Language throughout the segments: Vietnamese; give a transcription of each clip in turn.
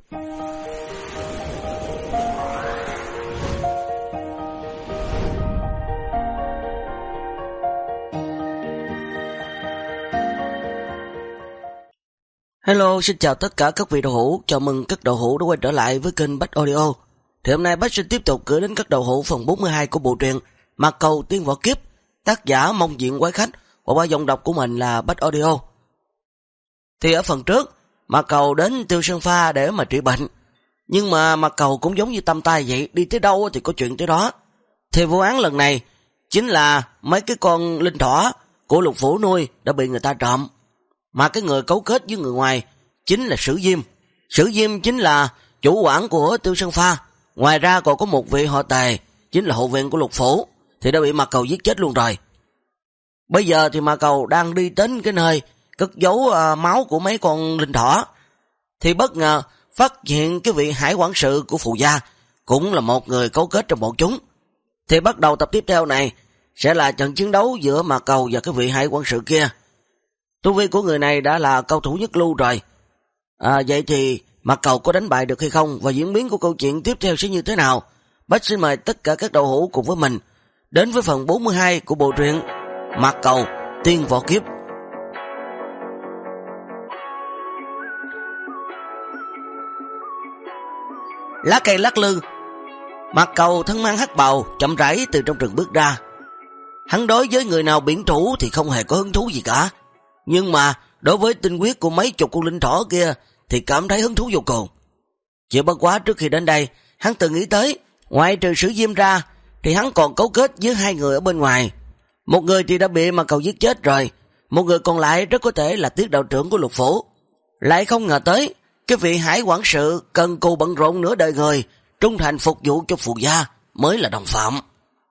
Hello, xin chào tất cả các vị đậu hũ, chào mừng các đậu hũ đã quay trở lại với kênh Bách Audio. Thì hôm nay Bách sẽ tiếp tục gửi đến các đậu hũ phần 42 của bộ truyện Mạc Cầu Tiên Võ Kiếp, tác giả Mông Diện Quái Khách, và qua giọng đọc của mình là Bách Audio. Thì ở phần trước, Mạc Cầu đến Tiêu Sơn Pha để mà trị bệnh, nhưng mà Mạc Cầu cũng giống như Tam Tai vậy, đi tới đâu thì có chuyện tới đó. Thì vụ án lần này chính là mấy cái con linh thỏ của Lục Phủ nuôi đã bị người ta trộm. Mà cái người cấu kết với người ngoài chính là Sử Diêm. Sử Diêm chính là chủ quản của Tiêu Sơn Pha. Ngoài ra còn có một vị họ Tề, chính là hậu viện của Lục Phủ, thì đã bị Mạc Cầu giết chết luôn rồi. Bây giờ thì Mạc Cầu đang đi đến cái nơi cất giấu máu của mấy con linh thỏ, thì bất ngờ phát hiện cái vị hải quản sự của Phù Gia cũng là một người cấu kết trong bọn chúng. Thì bắt đầu tập tiếp theo này sẽ là trận chiến đấu giữa Mạc Cầu và cái vị hải quản sự kia. Tu vi của người này đã là cao thủ nhất lưu rồi. Vậy thì Mạc Cầu có đánh bại được hay không, và diễn biến của câu chuyện tiếp theo sẽ như thế nào? Bách xin mời tất cả các đậu hũ cùng với mình đến với phần 42 của bộ truyện Mạc Cầu Tiên Võ Kiếp. Lá cây lắc lư, Mạc Cầu thân mang hắc bào chậm rãi từ trong rừng bước ra. Hắn đối với người nào biển thủ thì không hề có hứng thú gì cả, nhưng mà đối với tinh huyết của mấy chục con linh thỏ kia thì cảm thấy hứng thú vô cùng. Chỉ bất quá trước khi đến đây, hắn từng nghĩ tới, ngoại trừ Sử Diêm ra thì hắn còn cấu kết với hai người ở bên ngoài. Một người thì đã bị Mạc Cầu giết chết rồi, một người còn lại rất có thể là Tiết đạo trưởng của Lục Phủ. Lại không ngờ tới, cái vị hải quản sự cần cù bận rộn nửa đời người, trung thành phục vụ cho Phù Gia mới là đồng phạm.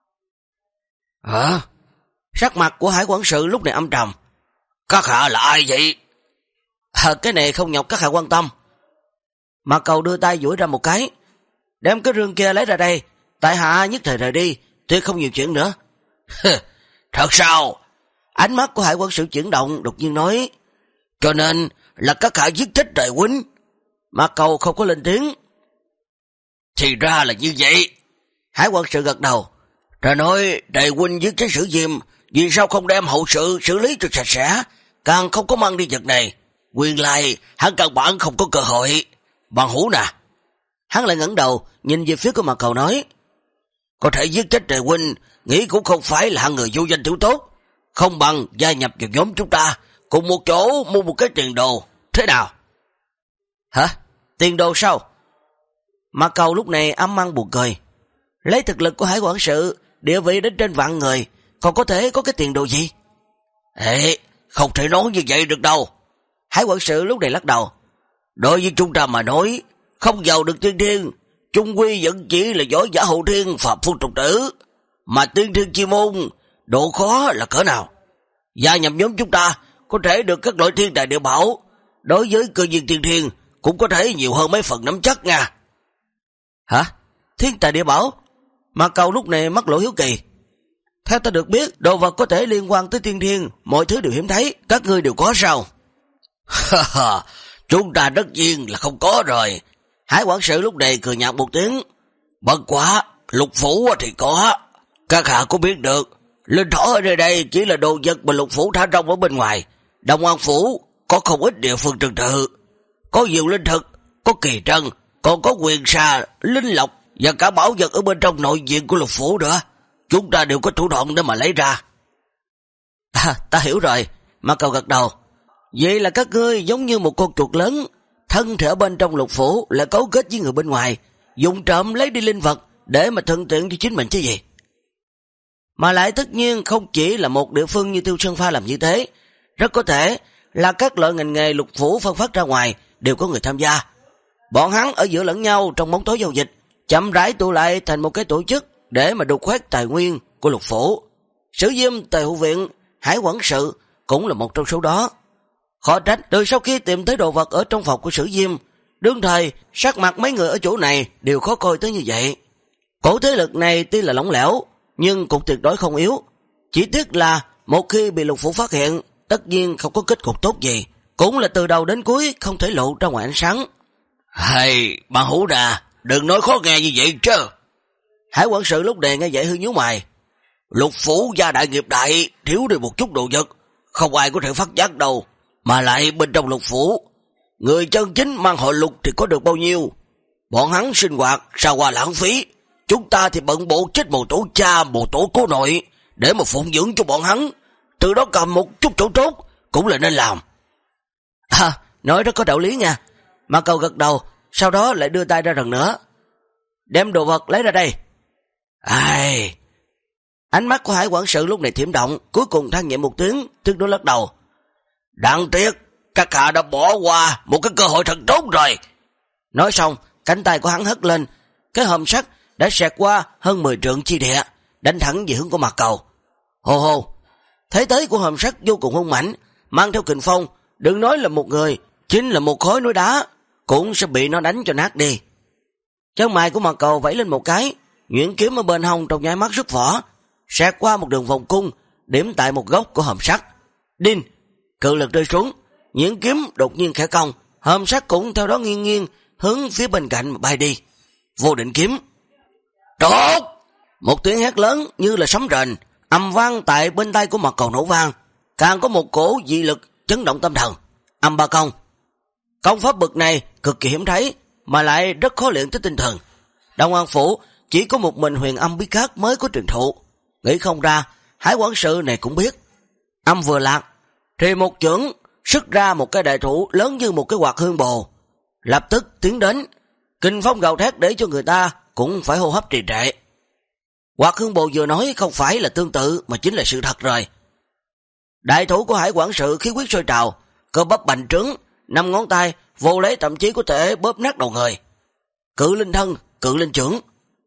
Sắc mặt của hải quản sự lúc này âm trầm. Các hạ là ai vậy? Cái này không nhọc các hạ quan tâm. Mạc Cầu đưa tay duỗi ra một cái. Đem cái rương kia lấy ra đây, tại hạ nhất thời rời đi, tuyệt không nhiều chuyện nữa. Thật sao? Ánh mắt của hải quan sự chuyển động, đột nhiên nói, cho nên là các hạ giết chết Trời huynh. Mạc Cầu không có lên tiếng. Thì ra là như vậy. Hải quan sự gật đầu. Trời nói Trời huynh giết chết Sử Diêm, vì sao không đem hậu sự xử lý cho sạch sẽ, càng không có mang đi vật này. Nguyên lai hắn căn bản không có cơ hội. Bằng hữu nè. Hắn lại ngẩng đầu nhìn về phía của Mạc Cầu nói, có thể giết chết Trời huynh, nghĩ cũng không phải là hạng người vô danh thiếu tốt, không bằng gia nhập vào nhóm chúng ta, cùng một chỗ mua một cái tiền đồ, thế nào? Hả? Tiền đồ sao? Mạc Cầu lúc này âm ăn buồn cười. Lấy thực lực của hải quản sự, địa vị đến trên vạn người, còn có thể có cái tiền đồ gì? Không thể nói như vậy được đâu. Hải quản sự lúc này lắc đầu. Đối với chúng ta mà nói, không giàu được tiên thiên, chung quy vẫn chỉ là võ giả hậu thiên phạm phu tục tử. Mà tiên thiên chi môn, độ khó là cỡ nào? Gia nhập nhóm chúng ta, có thể được các loại thiên tài địa bảo. Đối với cơ duyên tiên thiên, cũng có thể nhiều hơn mấy phần nắm chắc nha. Hả? Thiên tài địa bảo? Mạc Cầu lúc này mắc lỗ hiếu kỳ. Theo ta được biết, đồ vật có thể liên quan tới tiên thiên, mọi thứ đều hiếm thấy, các ngươi đều có sao? Chúng ta tất nhiên là không có rồi. Hải quản sự lúc này cười nhạt một tiếng. Bất quá, Lục Phủ thì có. Các hạ có biết được, linh thỏ ở đây chỉ là đồ vật mà Lục Phủ thả rong ở bên ngoài. Đông An Phủ có không ít địa phương trật tự, có nhiều linh thực, có kỳ trân, còn có quyền xà, linh lộc và cả bảo vật ở bên trong nội viện của Lục Phủ nữa. Chúng ta đều có thủ đoạn để mà lấy ra. Ta hiểu rồi. Mạc Cầu gật đầu. Vậy là các ngươi giống như một con chuột lớn, thân thể ở bên trong Lục Phủ là cấu kết với người bên ngoài, dùng trộm lấy đi linh vật để mà thuận tiện cho chính mình chứ gì. Mà lại tất nhiên không chỉ là một địa phương như Tiêu Sơn Pha làm như thế, rất có thể là các loại ngành nghề Lục Phủ phân phát ra ngoài đều có người tham gia. Bọn hắn ở giữa lẫn nhau trong bóng tối giao dịch, chậm rãi tụ lại thành một cái tổ chức để mà đục khoét tài nguyên của Lục Phủ. Sử Diêm, Tề hữu viện, hải quản sự cũng là một trong số đó. Khó trách từ sau khi tìm thấy đồ vật ở trong phòng của Sử Diêm, đương thời sắc mặt mấy người ở chỗ này đều khó coi tới như vậy. Cổ thế lực này tuy là lỏng lẻo, nhưng cũng tuyệt đối không yếu. Chỉ tiếc là một khi bị Lục Phủ phát hiện, tất nhiên không có kết cục tốt gì, cũng là từ đầu đến cuối không thể lộ ra ngoài ánh sáng. Hay, bà Hữu Đà, đừng nói khó nghe như vậy chứ. Hải quản sự lúc này nghe vậy hơi nhíu mày. Lục phủ gia đại nghiệp đại, thiếu đi một chút đồ vật, không ai có thể phát giác đâu. Mà lại bên trong lục phủ, người chân chính mang họ Lục thì có được bao nhiêu? Bọn hắn sinh hoạt sao qua lãng phí. Chúng ta thì bận bộ chết một tổ cha, một tổ cố nội để mà phụng dưỡng cho bọn hắn, từ đó cầm một chút chỗ tốt cũng là nên làm. Nói rất có đạo lý nha. Mà Cầu gật đầu, sau đó lại đưa tay ra lần nữa. Đem đồ vật lấy ra đây. Ánh mắt của Hải quản sự lúc này thiểm động, cuối cùng than nhẹ một tiếng, tiếc nuối lắc đầu. Đáng tiếc, các hạ đã bỏ qua một cái cơ hội thật tốt rồi. Nói xong, cánh tay của hắn hất lên, cái hòm sắt đã xẹt qua hơn 10 trượng chi địa, đánh thẳng về hướng của Mặt Cầu. Hồ hồ, thế tới của hòm sắt vô cùng hung mãnh, mang theo kình phong, đừng nói là một người, chính là một khối núi đá cũng sẽ bị nó đánh cho nát đi. Chân mày của Mặt Cầu vẫy lên một cái, nhuyễn kiếm ở bên hông trong nháy mắt rút vỏ, xẹt qua một đường vòng cung, điểm tại một góc của hòm sắt. Đinh, cự lực rơi xuống, nhuyễn kiếm đột nhiên khẽ cong, hòm sắt cũng theo đó nghiêng nghiêng hướng phía bên cạnh mà bay đi. Vô định kiếm. Tốt! Một tiếng hét lớn như là sấm rền, ầm vang tại bên tay của Mặt Cầu nổ vang, càng có một cổ dị lực chấn động tâm thần. Âm ba công. Công pháp bậc này cực kỳ hiếm thấy, mà lại rất khó luyện tới tinh thần. Đông An phủ chỉ có một mình Huyền Âm bí khác mới có truyền thụ. Nghĩ không ra, Hải quản sự này cũng biết. Âm vừa lạc, thì một chưởng xuất ra một cái đại thủ lớn như một cái quạt hương bồ, lập tức tiến đến, kình phong gào thét để cho người ta cũng phải hô hấp trì trệ. Quạt hương bồ vừa nói không phải là tương tự mà chính là sự thật rồi. Đại thủ của Hải quản sự khí huyết sôi trào, cơ bắp bành trướng, 5 ngón tay vô lấy thậm chí có thể bóp nát đầu người. Cự linh thân, cự linh chưởng.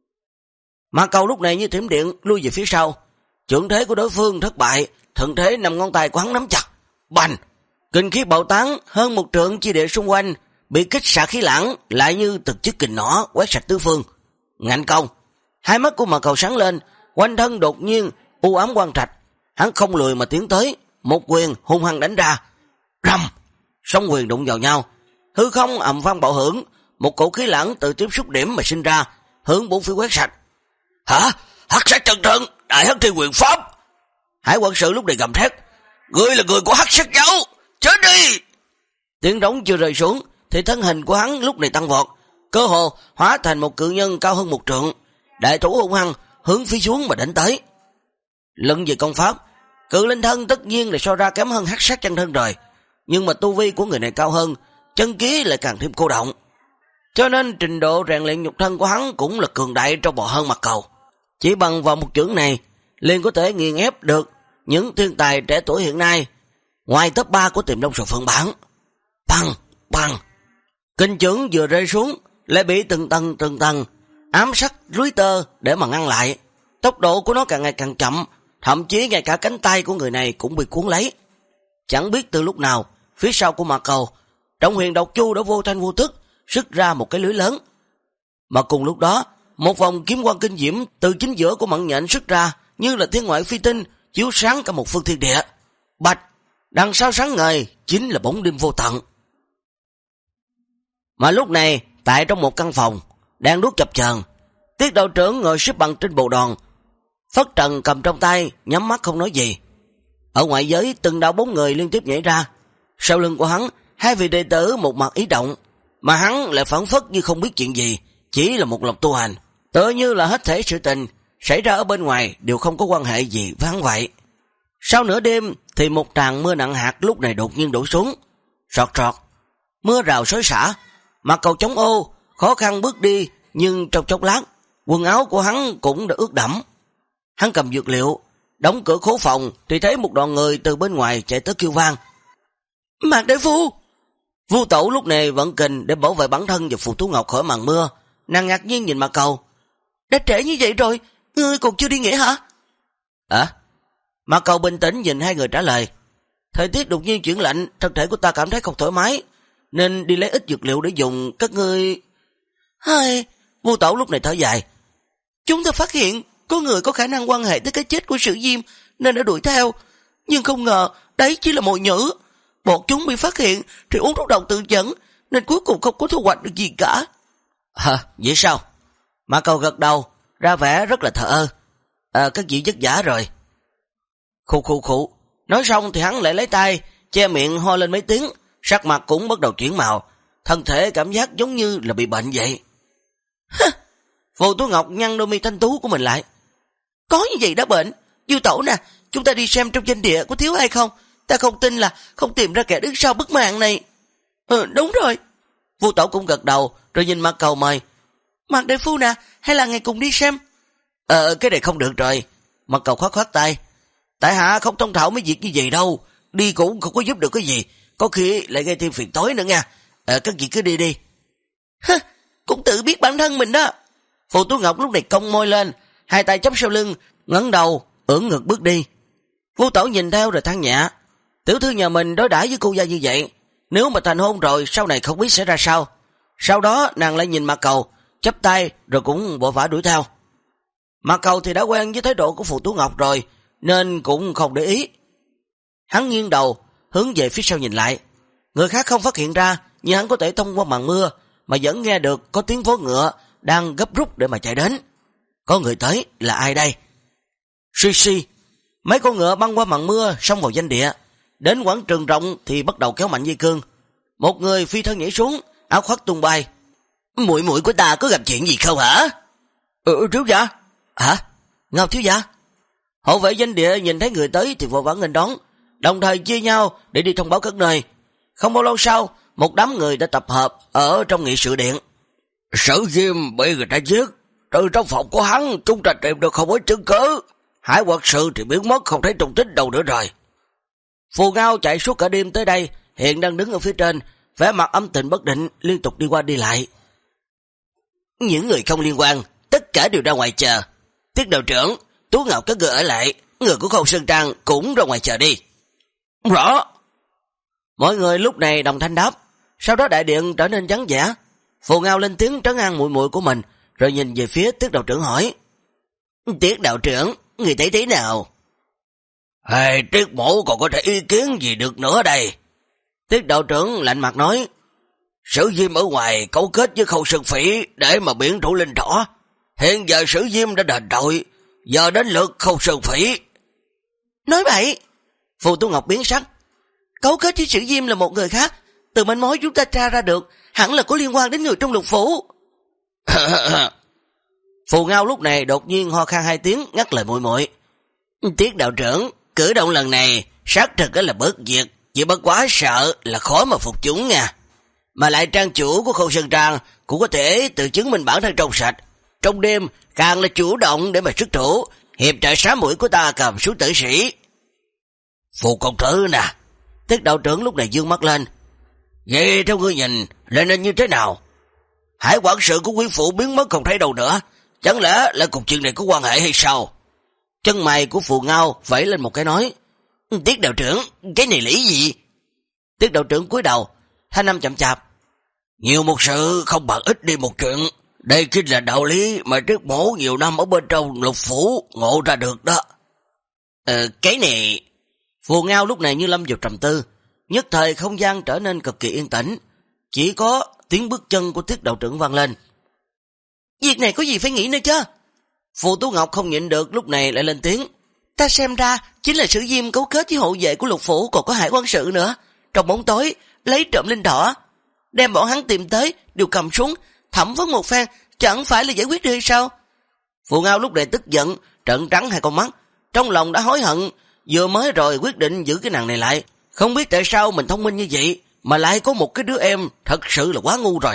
Mà Cầu lúc này như thiểm điện lui về phía sau, chưởng thế của đối phương thất bại, thuận thế 5 ngón tay của hắn nắm chặt, bành, kinh khí bạo tán hơn 1 trượng chi địa xung quanh bị kích xạ khí lãng, lại như từng chiếc kình nỏ quét sạch tứ phương. Ngạnh công. Hai mắt của Mà Cầu sáng lên, quanh thân đột nhiên u ám quang trạch, hắn không lùi mà tiến tới, một quyền hung hăng đánh ra. Rầm, song quyền đụng vào nhau, hư không ầm vang bạo hưởng, một cổ khí lãng từ tiếp xúc điểm mà sinh ra, hướng bốn phía quét sạch. Hả? Hắc sát chân thân, đại hắc thiên quyền pháp. Hải quản sự lúc này gầm thét, ngươi là người của hắc sát giáo, chết đi. Tiếng trống chưa rơi xuống thì thân hình của hắn lúc này tăng vọt, cơ hồ hóa thành một cự nhân cao hơn 1 trượng, đại thủ hung hăng hướng phía xuống mà đánh tới. Luận về công pháp, cự linh thân tất nhiên là so ra kém hơn hắc sát chân thân rồi, nhưng mà tu vi của người này cao hơn, chân khí lại càng thêm cô động, cho nên trình độ rèn luyện nhục thân của hắn cũng là cường đại trong bò hơn Mặt Cầu. Chỉ bằng vào một chưởng này liền có thể nghiền ép được những thiên tài trẻ tuổi hiện nay, ngoài top 3 của Tiềm Long Sầu Phượng Bản. Băng, băng. Kinh chưởng vừa rơi xuống lại bị từng tầng ám sát lưới tơ để mà ngăn lại. Tốc độ của nó càng ngày càng chậm, thậm chí ngay cả cánh tay của người này cũng bị cuốn lấy. Chẳng biết từ lúc nào, phía sau của Mặt Cầu, Trọng Huyền Độc Chu đã vô thanh vô thức xuất ra một cái lưới lớn. Mà cùng lúc đó, một vòng kiếm quang kinh diễm từ chính giữa của Mẫn Nhện xuất ra, như là thiên ngoại phi tinh, chiếu sáng cả một phương thiên địa. Bạch, đằng sau sáng ngời chính là bóng đêm vô tận. Mà lúc này, tại trong một căn phòng đang đuốc chập chờn, Tiết đạo trưởng ngồi xếp bằng trên bồ đòn, phất trần cầm trong tay, nhắm mắt không nói gì. Ở ngoại giới từng đạo bóng người liên tiếp nhảy ra, sau lưng của hắn 2 vị đệ tử một mặt ý động, mà hắn lại phản phất như không biết chuyện gì, chỉ là một lòng tu hành, tựa như là hết thảy sự tình xảy ra ở bên ngoài đều không có quan hệ gì với hắn vậy. Sau nửa đêm thì một tràng mưa nặng hạt lúc này đột nhiên đổ xuống, sọt sọt, mưa rào xối xả. Mặt Cầu chống ô, khó khăn bước đi, nhưng trong chốc lát, quần áo của hắn cũng đã ướt đẫm. Hắn cầm dược liệu, đóng cửa khố phòng thì thấy một đoàn người từ bên ngoài chạy tới kêu vang. Mạc đại phu! Vu Tẩu lúc này vận kình để bảo vệ bản thân và Phù Tú Ngọc khỏi màn mưa. Nàng ngạc nhiên nhìn Mặt Cầu. Đã trễ như vậy rồi, ngươi còn chưa đi nghỉ hả? Mặt Cầu bình tĩnh nhìn hai người trả lời. Thời tiết đột nhiên chuyển lạnh, thân thể của ta cảm thấy không thoải mái, nên đi lấy ít dược liệu để dùng, các ngươi... Vu Tẩu lúc này thở dài. Chúng ta phát hiện có người có khả năng quan hệ tới cái chết của Sử Diêm nên đã đuổi theo, nhưng không ngờ đấy chỉ là mồi nhử. Bọn chúng bị phát hiện thì uống thuốc độc tự dẫn, nên cuối cùng không có thu hoạch được gì cả. Vậy sao? Mã Cầu gật đầu, ra vẻ rất là thờ ơ. Các vị vất vả rồi. Khụ. Nói xong thì hắn lại lấy tay che miệng ho lên mấy tiếng, sắc mặt cũng bắt đầu chuyển màu, thân thể cảm giác giống như là bị bệnh vậy. Phù Tú Ngọc nhăn đôi mi thanh tú của mình lại. Có như vậy đã bệnh. Dư Tổ nè, chúng ta đi xem trong danh địa có thiếu hay không? Ta không tin là không tìm ra kẻ đứng sau bức màn này. Đúng rồi. Vu Tổ cũng gật đầu, rồi nhìn Mã Cầu mời. Mạc đại phu nè, hay là ngày cùng đi xem? Cái này không được rồi. Mã Cầu khoát tay. Tại hạ không thông thạo mấy việc như vậy đâu, đi cũng không có giúp được cái gì, có khi lại gây thêm phiền toái nữa nha. Các vị cứ đi. Cũng tự biết bản thân mình đó. Phù Tú Ngọc lúc này cong môi lên, hai tay chắp sau lưng, ngẩng đầu, ưỡn ngực bước đi. Vu Tổ nhìn theo rồi than nhẹ. Tiểu thư nhà mình đối đãi với cô gia như vậy, nếu mà thành hôn rồi sau này không biết sẽ ra sao. Sau đó nàng lại nhìn Mạc Cầu, chắp tay rồi cũng vội vã đuổi theo. Mạc Cầu thì đã quen với thái độ của Phù Tú Ngọc rồi, nên cũng không để ý. Hắn nghiêng đầu, hướng về phía sau nhìn lại. Người khác không phát hiện ra, nhưng hắn có thể thông qua màn mưa mà vẫn nghe được có tiếng vó ngựa đang gấp rút để mà chạy đến. Có người tới, là ai đây? Suy. Mấy con ngựa băng qua màn mưa xông vào danh địa, đến quảng trường rộng thì bắt đầu kéo mạnh dây cương. Một người phi thân nhảy xuống, áo khoác tung bay. Muội của ta có gặp chuyện gì không hả? Thiếu gia. Hả? Ngao thiếu gia? Hộ vệ danh địa nhìn thấy người tới thì vội vã nghênh đón, đồng thời chia nhau để đi thông báo các nơi. Không bao lâu sau, một đám người đã tập hợp ở trong nghị sự điện. Sử Diêm bị người ta giết, từ trong phòng của hắn chúng ta tìm được không ít chứng cứ. Hải Quật Sự thì biến mất không thấy tung tích đâu nữa rồi. Phù Ngao chạy suốt cả đêm tới đây, hiện đang đứng ở phía trên, vẻ mặt âm tình bất định, liên tục đi qua đi lại. Những người không liên quan, tất cả đều ra ngoài chờ. Tiết đạo trưởng, Tú Ngọc các người ở lại, người của Khâu Sơn Trang cũng ra ngoài chờ đi. Rõ. Mọi người lúc này đồng thanh đáp, sau đó đại điện trở nên vắng vẻ. Phù Ngao lên tiếng trấn an muội của mình, rồi nhìn về phía Tiết đạo trưởng hỏi. Tiết đạo trưởng, người thấy thế nào? Tiết mổ còn có thể ý kiến gì được nữa đây? Tiết đạo trưởng lạnh mặt nói. Sử Diêm ở ngoài cấu kết với Khâu Sơn Phỉ để mà biển thủ linh đỏ. Hiện giờ Sử Diêm đã đền tội, giờ đến lượt Khâu Sơn Phỉ. Nói bậy. Phù Tú Ngọc biến sắc. Cấu kết với Sử Diêm là một người khác, từ manh mối chúng ta tra ra được hẳn là có liên quan đến người trong Lục Phủ. Phù Ngao lúc này đột nhiên ho khan hai tiếng, ngắt lời muội. Tiết đạo trưởng, cử động lần này xác thực là bớt việc, chỉ bất quá sợ là khó mà phục chúng nha. Mà lại trang chủ của Khâu Sơn Trang cũng có thể tự chứng minh bản thân trong sạch, trong đêm càng là chủ động để mà xuất thủ, hiệp trợ xá mũi của ta cầm xuống tử sĩ. Phù công tử nè. Tiết đạo trưởng lúc này dương mắt lên. Vậy theo ngươi nhìn là nên như thế nào? Hải quản sự của quý phụ biến mất không thấy đâu nữa, chẳng lẽ là cùng chuyện này có quan hệ hay sao? Chân mày của Phù Ngao vẫy lên một cái nói. Tiết đạo trưởng, cái này lý gì? Tiết đạo trưởng cúi đầu, thanh âm chậm chạp. Nhiều một sự không bằng ít đi một chuyện. Đây chính là đạo lý mà Tiết mổ nhiều năm ở bên trong Lục Phủ ngộ ra được đó. Cái này... Phù Ngao lúc này như lâm vào trầm tư, nhất thời không gian trở nên cực kỳ yên tĩnh, chỉ có tiếng bước chân của Tiết đạo trưởng vang lên. Việc này có gì phải nghĩ nữa chứ? Phù Tú Ngọc không nhịn được lúc này lại lên tiếng. Ta xem ra chính là Sử Diêm cấu kết với hộ vệ của Lục Phủ, còn có Hải quan sự nữa, trong bóng tối lấy trộm linh thỏ, đem bọn hắn tìm tới đều cầm súng thẩm vấn một phen, chẳng phải là giải quyết được hay sao? Phù Ngao lúc này tức giận, trợn trắng hai con mắt, trong lòng đã hối hận, vừa mới rồi quyết định giữ cái nàng này lại, không biết tại sao mình thông minh như vậy mà lại có một cái đứa em, thật sự là quá ngu rồi.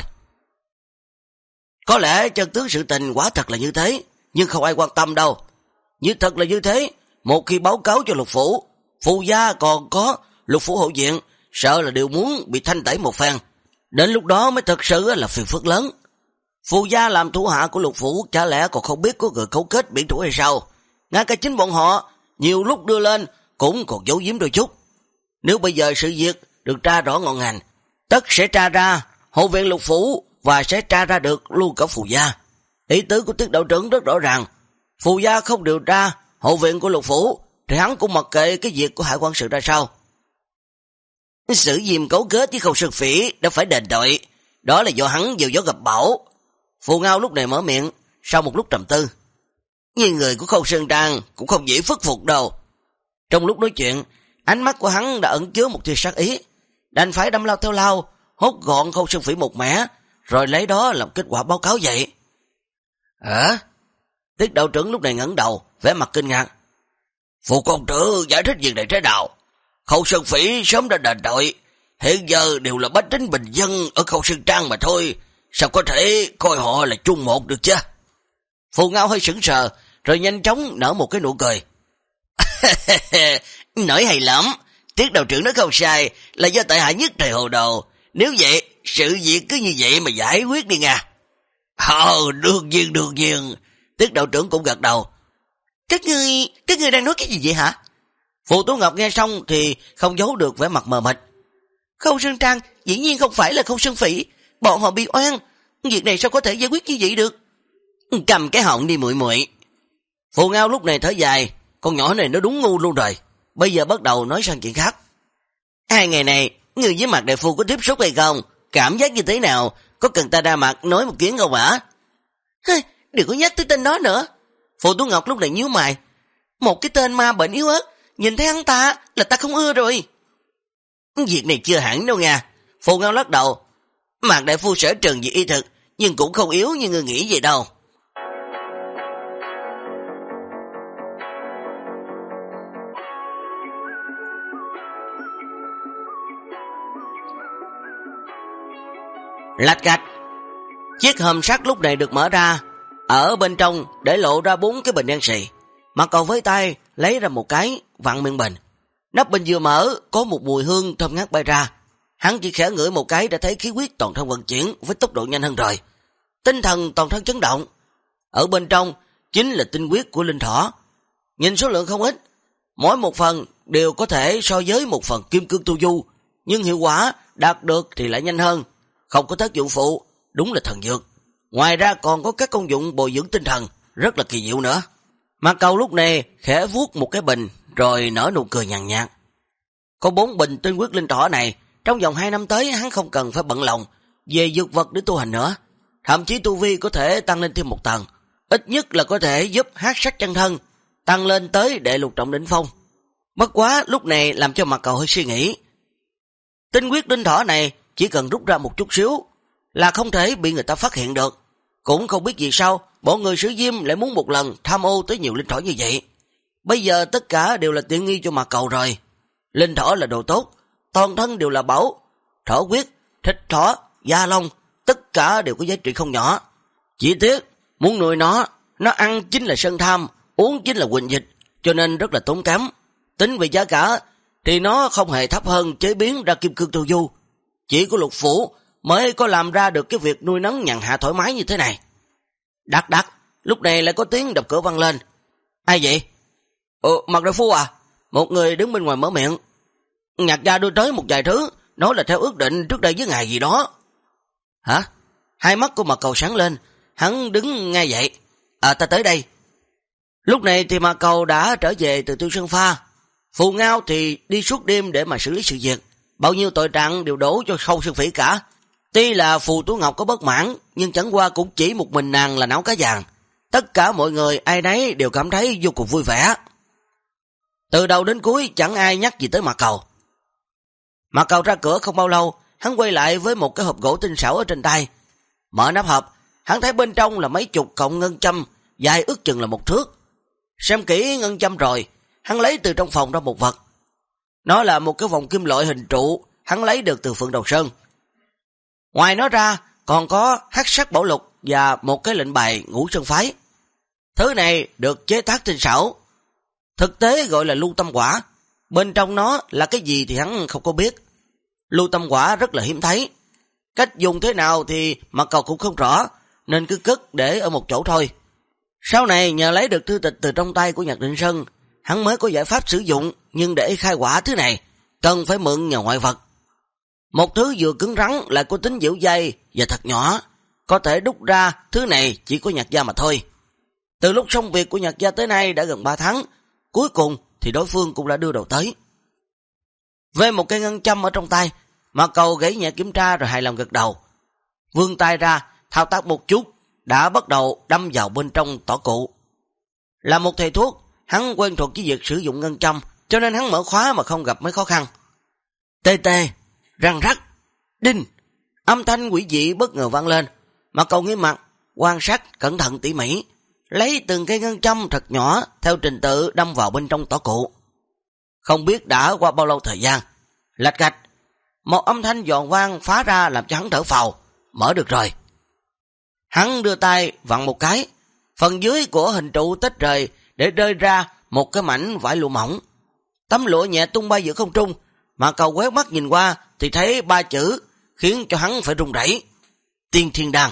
Có lẽ chân tướng sự tình quả thật là như thế, nhưng không ai quan tâm đâu. Như thật là như thế, một khi báo cáo cho Lục Phủ, Phù gia còn có Lục Phủ hộ viện, sợ là đều muốn bị thanh tẩy một phen. Đến lúc đó mới thật sự là phiền phức lớn. Phù gia làm thủ hạ của Lục Phủ chả lẽ còn không biết có người cấu kết biển thủ hay sao? Ngay cả chính bọn họ nhiều lúc đưa lên cũng còn giấu giếm đôi chút. Nếu bây giờ sự việc được tra rõ ngọn ngành, tất sẽ tra ra hộ viện Lục Phủ và sẽ tra ra được luôn cả Phù gia. Ý tứ của Tiết đạo trưởng rất rõ ràng, Phù gia không điều tra hộ viện của Lục Phủ thì hắn cũng mặc kệ cái việc của Hải quan sự ra sao. Sử Diêm cấu kết với Khâu Sơn Phỉ đã phải đền tội, đó là do hắn gieo gió gặp bão. Phù Ngao lúc này mở miệng, sau một lúc trầm tư. Nhưng người của Khâu Sơn Trang cũng không dễ phất phục đâu. Trong lúc nói chuyện, ánh mắt của hắn đã ẩn chứa một tia sát ý, đành phải đâm lao theo lao, hốt gọn Khâu Sơn Phỉ một mẻ, rồi lấy đó làm kết quả báo cáo vậy. Hả? Tiết đạo trưởng lúc này ngẩng đầu, vẻ mặt kinh ngạc. Phụ công tử giải thích việc này thế nào? Khâu Sơn Phỉ sớm đã đền tội, hiện giờ đều là bách tính bình dân ở Khâu Sơn Trang mà thôi, sao có thể coi họ là chung một được chứ? Phù Ngao hơi sững sờ, rồi nhanh chóng nở một cái nụ cười. Nói hay lắm, Tiết đạo trưởng nói không sai, là do tại hạ nhất thời hồ đồ. Nếu vậy, sự việc cứ như vậy mà giải quyết đi nha. Đương nhiên. Tiết đạo trưởng cũng gật đầu. Các ngươi đang nói cái gì vậy hả? Phù Tú Ngọc nghe xong thì không giấu được vẻ mặt mờ mịt. Khâu Sơn Trang dĩ nhiên không phải là Khâu Sơn Phỉ, bọn họ bị oan, việc này sao có thể giải quyết như vậy được? Cầm cái họng đi muội muội. Phù Ngao lúc này thở dài, con nhỏ này nó đúng ngu luôn rồi. Bây giờ bắt đầu nói sang chuyện khác. 2 ngày này, người với Mạc đại phu có tiếp xúc hay không? Cảm giác như thế nào? Có cần ta ra mặt nói một tiếng không hả? Đừng có nhắc tới tên đó nữa. Phù Tú Ngọc lúc này nhíu mày. Một cái tên ma bệnh yếu ớt, nhìn thấy hắn ta là ta không ưa rồi. Việc này chưa hẳn đâu nha. Phù Ngao lắc đầu. Mạc đại phu sở trường về y thực, nhưng cũng không yếu như người nghĩ vậy đâu. Lạch cạch. Chiếc hòm sắt lúc này được mở ra, ở bên trong để lộ ra 4 cái bình đen xì. Mạc Cầu với tay lấy ra một cái, vặn miệng bình. Nắp bình vừa mở, có một mùi hương thơm ngát bay ra. Hắn chỉ khẽ ngửi một cái đã thấy khí huyết toàn thân vận chuyển với tốc độ nhanh hơn rồi. Tinh thần toàn thân chấn động. Ở bên trong chính là tinh huyết của linh thỏ. Nhìn số lượng không ít, mỗi một phần đều có thể so với một phần kim cương tu du, nhưng hiệu quả đạt được thì lại nhanh hơn, không có tác dụng phụ, đúng là thần dược. Ngoài ra còn có các công dụng bồi dưỡng tinh thần, rất là kỳ diệu nữa. Mạc Cầu lúc này khẽ vuốt một cái bình, rồi nở nụ cười nhàn nhạt. Có 4 bình tinh huyết linh thỏ này, trong vòng 2 năm tới hắn không cần phải bận lòng về dược vật để tu hành nữa. Thậm chí tu vi có thể tăng lên thêm một tầng, ít nhất là có thể giúp hắc sắc chân thân tăng lên tới đệ lục trọng đỉnh phong. Bất quá lúc này làm cho Mạc Cầu hơi suy nghĩ. Tinh huyết linh thỏ này chỉ cần rút ra một chút xíu là không thể bị người ta phát hiện được. Cũng không biết vì sao bọn người Sử Diêm lại muốn một lần tham ô tới nhiều linh thỏ như vậy. Bây giờ tất cả đều là tiện nghi cho Mạc Cầu rồi. Linh thỏ là đồ tốt, toàn thân đều là bảo. Thỏ huyết, thịt thỏ, da lông, tất cả đều có giá trị không nhỏ. Chỉ tiếc muốn nuôi nó ăn chính là sơn tham, uống chính là quỳnh dịch, cho nên rất là tốn kém. Tính về giá cả thì nó không hề thấp hơn chế biến ra kim cương tu du. Chỉ có Lục Phủ mới có làm ra được cái việc nuôi nấng nhàn hạ thoải mái như thế này. Đắc, lúc này lại có tiếng đập cửa vang lên. Ai vậy? Mạc đại phu à? Một người đứng bên ngoài mở miệng. Nhạc gia đưa tới một vài thứ, nói là theo ước định trước đây với ngài gì đó. Hả? Hai mắt của Mạc Cầu sáng lên, hắn đứng ngay dậy. Ta tới đây. Lúc này thì Mạc Cầu đã trở về từ Tiêu Sơn Pha. Phù Ngao thì đi suốt đêm để mà xử lý sự việc. Bao nhiêu tội trạng đều đổ cho Khâu Sơn Phỉ cả. Tuy là Phù Tú Ngọc có bất mãn, nhưng chẳng qua cũng chỉ một mình nàng là não cá vàng. Tất cả mọi người ai nấy đều cảm thấy vô cùng vui vẻ. Từ đầu đến cuối chẳng ai nhắc gì tới Mạc Cầu. Mạc Cầu ra cửa không bao lâu, hắn quay lại với một cái hộp gỗ tinh xảo ở trên tay. Mở nắp hộp, hắn thấy bên trong là mấy chục cọng ngân châm, dài ước chừng là 1 thước. Xem kỹ ngân châm rồi, hắn lấy từ trong phòng ra một vật. Nó là một cái vòng kim loại hình trụ, hắn lấy được từ Phượng Đầu Sơn. Ngoài nó ra, còn có hắc sắc bảo lục và một cái lệnh bài Ngũ Sơn Phái. Thứ này được chế tác tinh xảo, thực tế gọi là lưu tâm quả. Bên trong nó là cái gì thì hắn không có biết. Lưu tâm quả rất là hiếm thấy. Cách dùng thế nào thì Mạc Cầu cũng không rõ, nên cứ cất để ở một chỗ thôi. Sau này nhờ lấy được thư tịch từ trong tay của Nhạc Định Sơn, hắn mới có giải pháp sử dụng, nhưng để khai quả thứ này, cần phải mượn nhờ ngoại vật. Một thứ vừa cứng rắn lại có tính dẻo dai và thật nhỏ, có thể đúc ra thứ này chỉ có Nhạc gia mà thôi. Từ lúc xong việc của Nhạc gia tới nay đã gần 3 tháng, cuối cùng thì đối phương cũng đã đưa đầu tới. với một cây ngân châm ở trong tay. Mạc Cầu gãy nhẹ kiểm tra rồi hài lòng gật đầu. Vươn tay ra, thao tác một chút, đã bắt đầu đâm vào bên trong tỏ cụ. Là một thầy thuốc, hắn quen thuộc với việc sử dụng ngân châm, cho nên hắn mở khóa mà không gặp mấy khó khăn. Tê tê, răng rắc, đinh, âm thanh quỷ dị bất ngờ vang lên. Mạc Cầu nghiêm mặt, quan sát cẩn thận tỉ mỉ, lấy từng cây ngân châm thật nhỏ theo trình tự đâm vào bên trong tỏ cụ. Không biết đã qua bao lâu thời gian, lạch cạch, một âm thanh giòn vang phá ra làm cho hắn thở phào, mở được rồi. Hắn đưa tay vặn một cái, phần dưới của hình trụ tách rời để rơi ra một cái mảnh vải lụa mỏng. Tấm lụa nhẹ tung bay giữa không trung, mà Cầu quét mắt nhìn qua thì thấy 3 chữ khiến cho hắn phải run rẩy: Tiên Thiên Đan.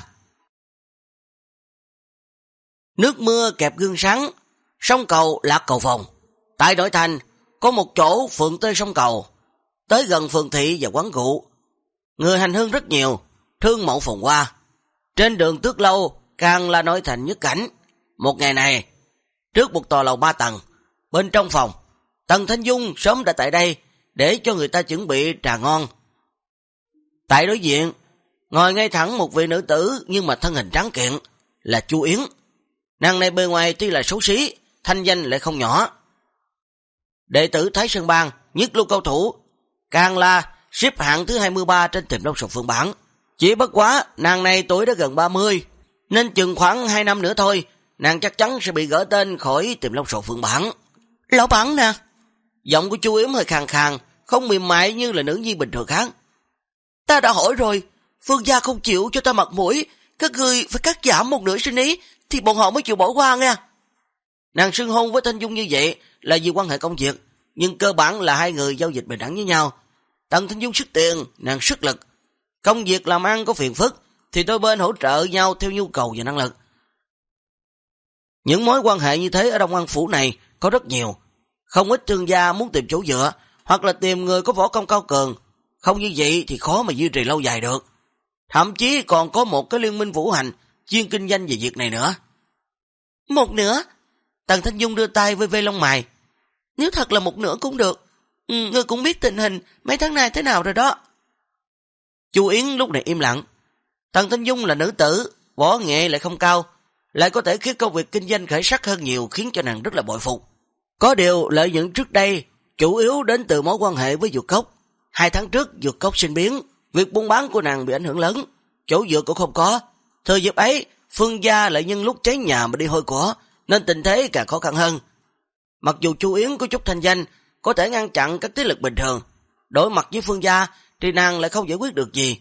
Nước mưa kẹp gương sáng, sông Cầu lạc cầu vòng. Tại nội thành có một chỗ phượng tê sông Cầu, tới gần phường thị và quán rượu. Người hành hương rất nhiều, thương mộ phồn hoa. Trên đường Tước Lâu càng là nội thành nhất cảnh. Một ngày này, trước một tòa lầu 3 tầng, bên trong phòng, Tần Thanh Dung sớm đã tại đây để cho người ta chuẩn bị trà ngon. Tại đối diện, ngồi ngay thẳng một vị nữ tử nhưng mà thân hình tráng kiện, là Chu Yến. Nàng này bề ngoài tuy là xấu xí, thanh danh lại không nhỏ. Đệ tử Thái Sơn Bang, nhất lưu cao thủ, càng là xếp hạng thứ 23 trên Tiềm Long Sòng Phương bảng. Chỉ bất quá, nàng này tuổi đã gần 30, nên chừng khoảng 2 năm nữa thôi, nàng chắc chắn sẽ bị gỡ tên khỏi Tiềm Long Sòng Phương bảng. Lão bản nè. Giọng của Chu Yến hơi khàn khàn, không mềm mại như là nữ nhi bình thường khác. Ta đã hỏi rồi, Phương gia không chịu cho ta mặt mũi, các ngươi phải cắt giảm một nửa sinh ý thì bọn họ mới chịu bỏ qua nha. Nàng xưng hôn với Thanh Dung như vậy là vì quan hệ công việc, nhưng cơ bản là hai người giao dịch bình đẳng với nhau. Tần Thanh Dung sức tiền, nàng sức lực. Công việc làm ăn có phiền phức thì đôi bên hỗ trợ nhau theo nhu cầu và năng lực. Những mối quan hệ như thế ở Đông An Phủ này có rất nhiều. Không ít thương gia muốn tìm chỗ dựa hoặc là tìm người có võ công cao cường. Không như vậy thì khó mà duy trì lâu dài được. Thậm chí còn có một cái liên minh vũ hành chuyên kinh doanh về việc này nữa. Một nửa? Tần Thanh Dung đưa tay vây lông mày. Nếu thật là một nửa cũng được. Ngươi cũng biết tình hình mấy tháng nay thế nào rồi đó. Chu Yến lúc này im lặng. Tần Thanh Dung là nữ tử, võ nghệ lại không cao, lại có thể khiến công việc kinh doanh khởi sắc hơn nhiều, khiến cho nàng rất là bội phục. Có điều lợi nhuận trước đây chủ yếu đến từ mối quan hệ với Dược Cốc. 2 tháng trước Dược Cốc sinh biến, việc buôn bán của nàng bị ảnh hưởng lớn, chỗ dựa cũng không có. Thời dịp ấy, Phương gia lại nhân lúc cháy nhà mà đi hôi của, nên tình thế càng khó khăn hơn. Mặc dù Chu Yến có chút thanh danh, có thể ngăn chặn các thế lực bình thường, đối mặt với Phương gia thì nàng lại không giải quyết được gì.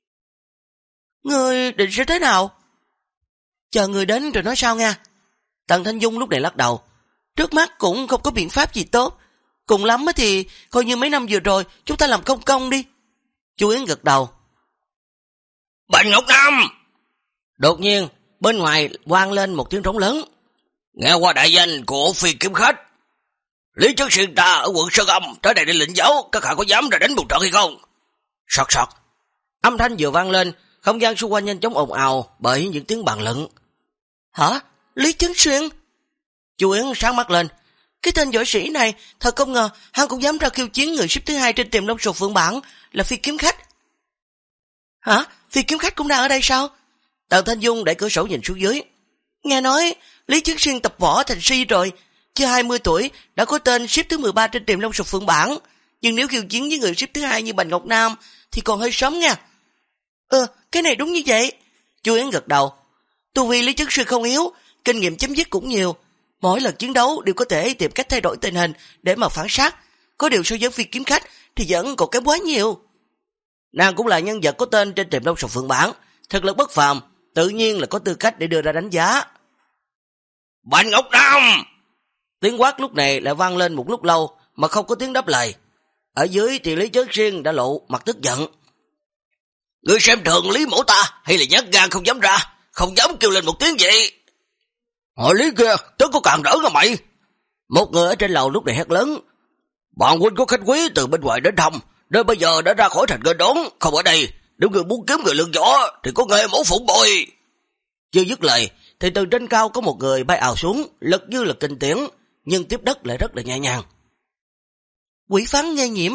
Ngươi định sẽ thế nào? Chờ người đến rồi nói sao nha. Tần Thanh Dung lúc này lắc đầu. Trước mắt cũng không có biện pháp gì tốt. Cùng lắm thì coi như mấy năm vừa rồi chúng ta làm công công đi. Chu Yến gật đầu. Bạch Ngọc Nam! Đột nhiên bên ngoài vang lên một tiếng trống lớn. Nghe qua đại danh của Phi Kiếm Khách, Lý Trấn Xuyên ta ở quận Sơn Âm tới đây để lĩnh giáo, các hạ có dám ra đánh một trận hay không? Sọt sọt. Âm thanh vừa vang lên, không gian xung quanh nhanh chóng ồn ào bởi những tiếng bàn luận. Hả? Lý Trấn Xuyên? Chu Yến sáng mắt lên. Cái tên võ sĩ này thật không ngờ hắn cũng dám ra khiêu chiến người xếp thứ 2 trên Tiềm Long Sòng Phượng bảng là Phi Kiếm Khách. Hả? Phi Kiếm Khách cũng đang ở đây sao? Tần Thanh Dung đẩy cửa sổ nhìn xuống dưới. Nghe nói Lý Trấn Xuyên tập võ thành si rồi, chưa 20 tuổi đã có tên xếp thứ 13 trên Tiềm Long Sòng Phượng bảng, nhưng nếu khiêu chiến với người xếp thứ 2 như Bạch Ngọc Nam thì còn hơi sớm nha. Cái này đúng như vậy. Chu Yến gật đầu. Tu vi Lý Trấn Xuyên không yếu, kinh nghiệm chấm dứt cũng nhiều, mỗi lần chiến đấu đều có thể tìm cách thay đổi tình hình để mà phản sát. Có điều so với Phi Kiếm Khách thì vẫn còn kém quá nhiều. Nàng cũng là nhân vật có tên trên Tiềm Long Sòng Phượng bảng, thực lực bất phàm, tự nhiên là có tư cách để đưa ra đánh giá. Bạch Ngọc Nam! Tiếng quát lúc này lại vang lên một lúc lâu mà không có tiếng đáp lời. Ở dưới thì Lý Trấn Xuyên đã lộ mặt tức giận. Ngươi xem thường Lý mổ ta hay là nhát gan không dám ra, không dám kêu lên một tiếng vậy? Họ Lý kia, tớ có càng rỡ hả mày? Một người ở trên lầu lúc này hét lớn. Bọn huynh có khách quý từ bên ngoài đến thăm, đến bây giờ đã ra khỏi thành nghênh đón, không ở đây. Nếu người muốn kiếm người lương võ thì có nghề mổ phụng bồi. Chưa dứt lời thì từ trên cao có một người bay ào xuống, lực như là kinh tiễn, nhưng tiếp đất lại rất là nhẹ nhàng. Quỷ phán nghe nhiễm,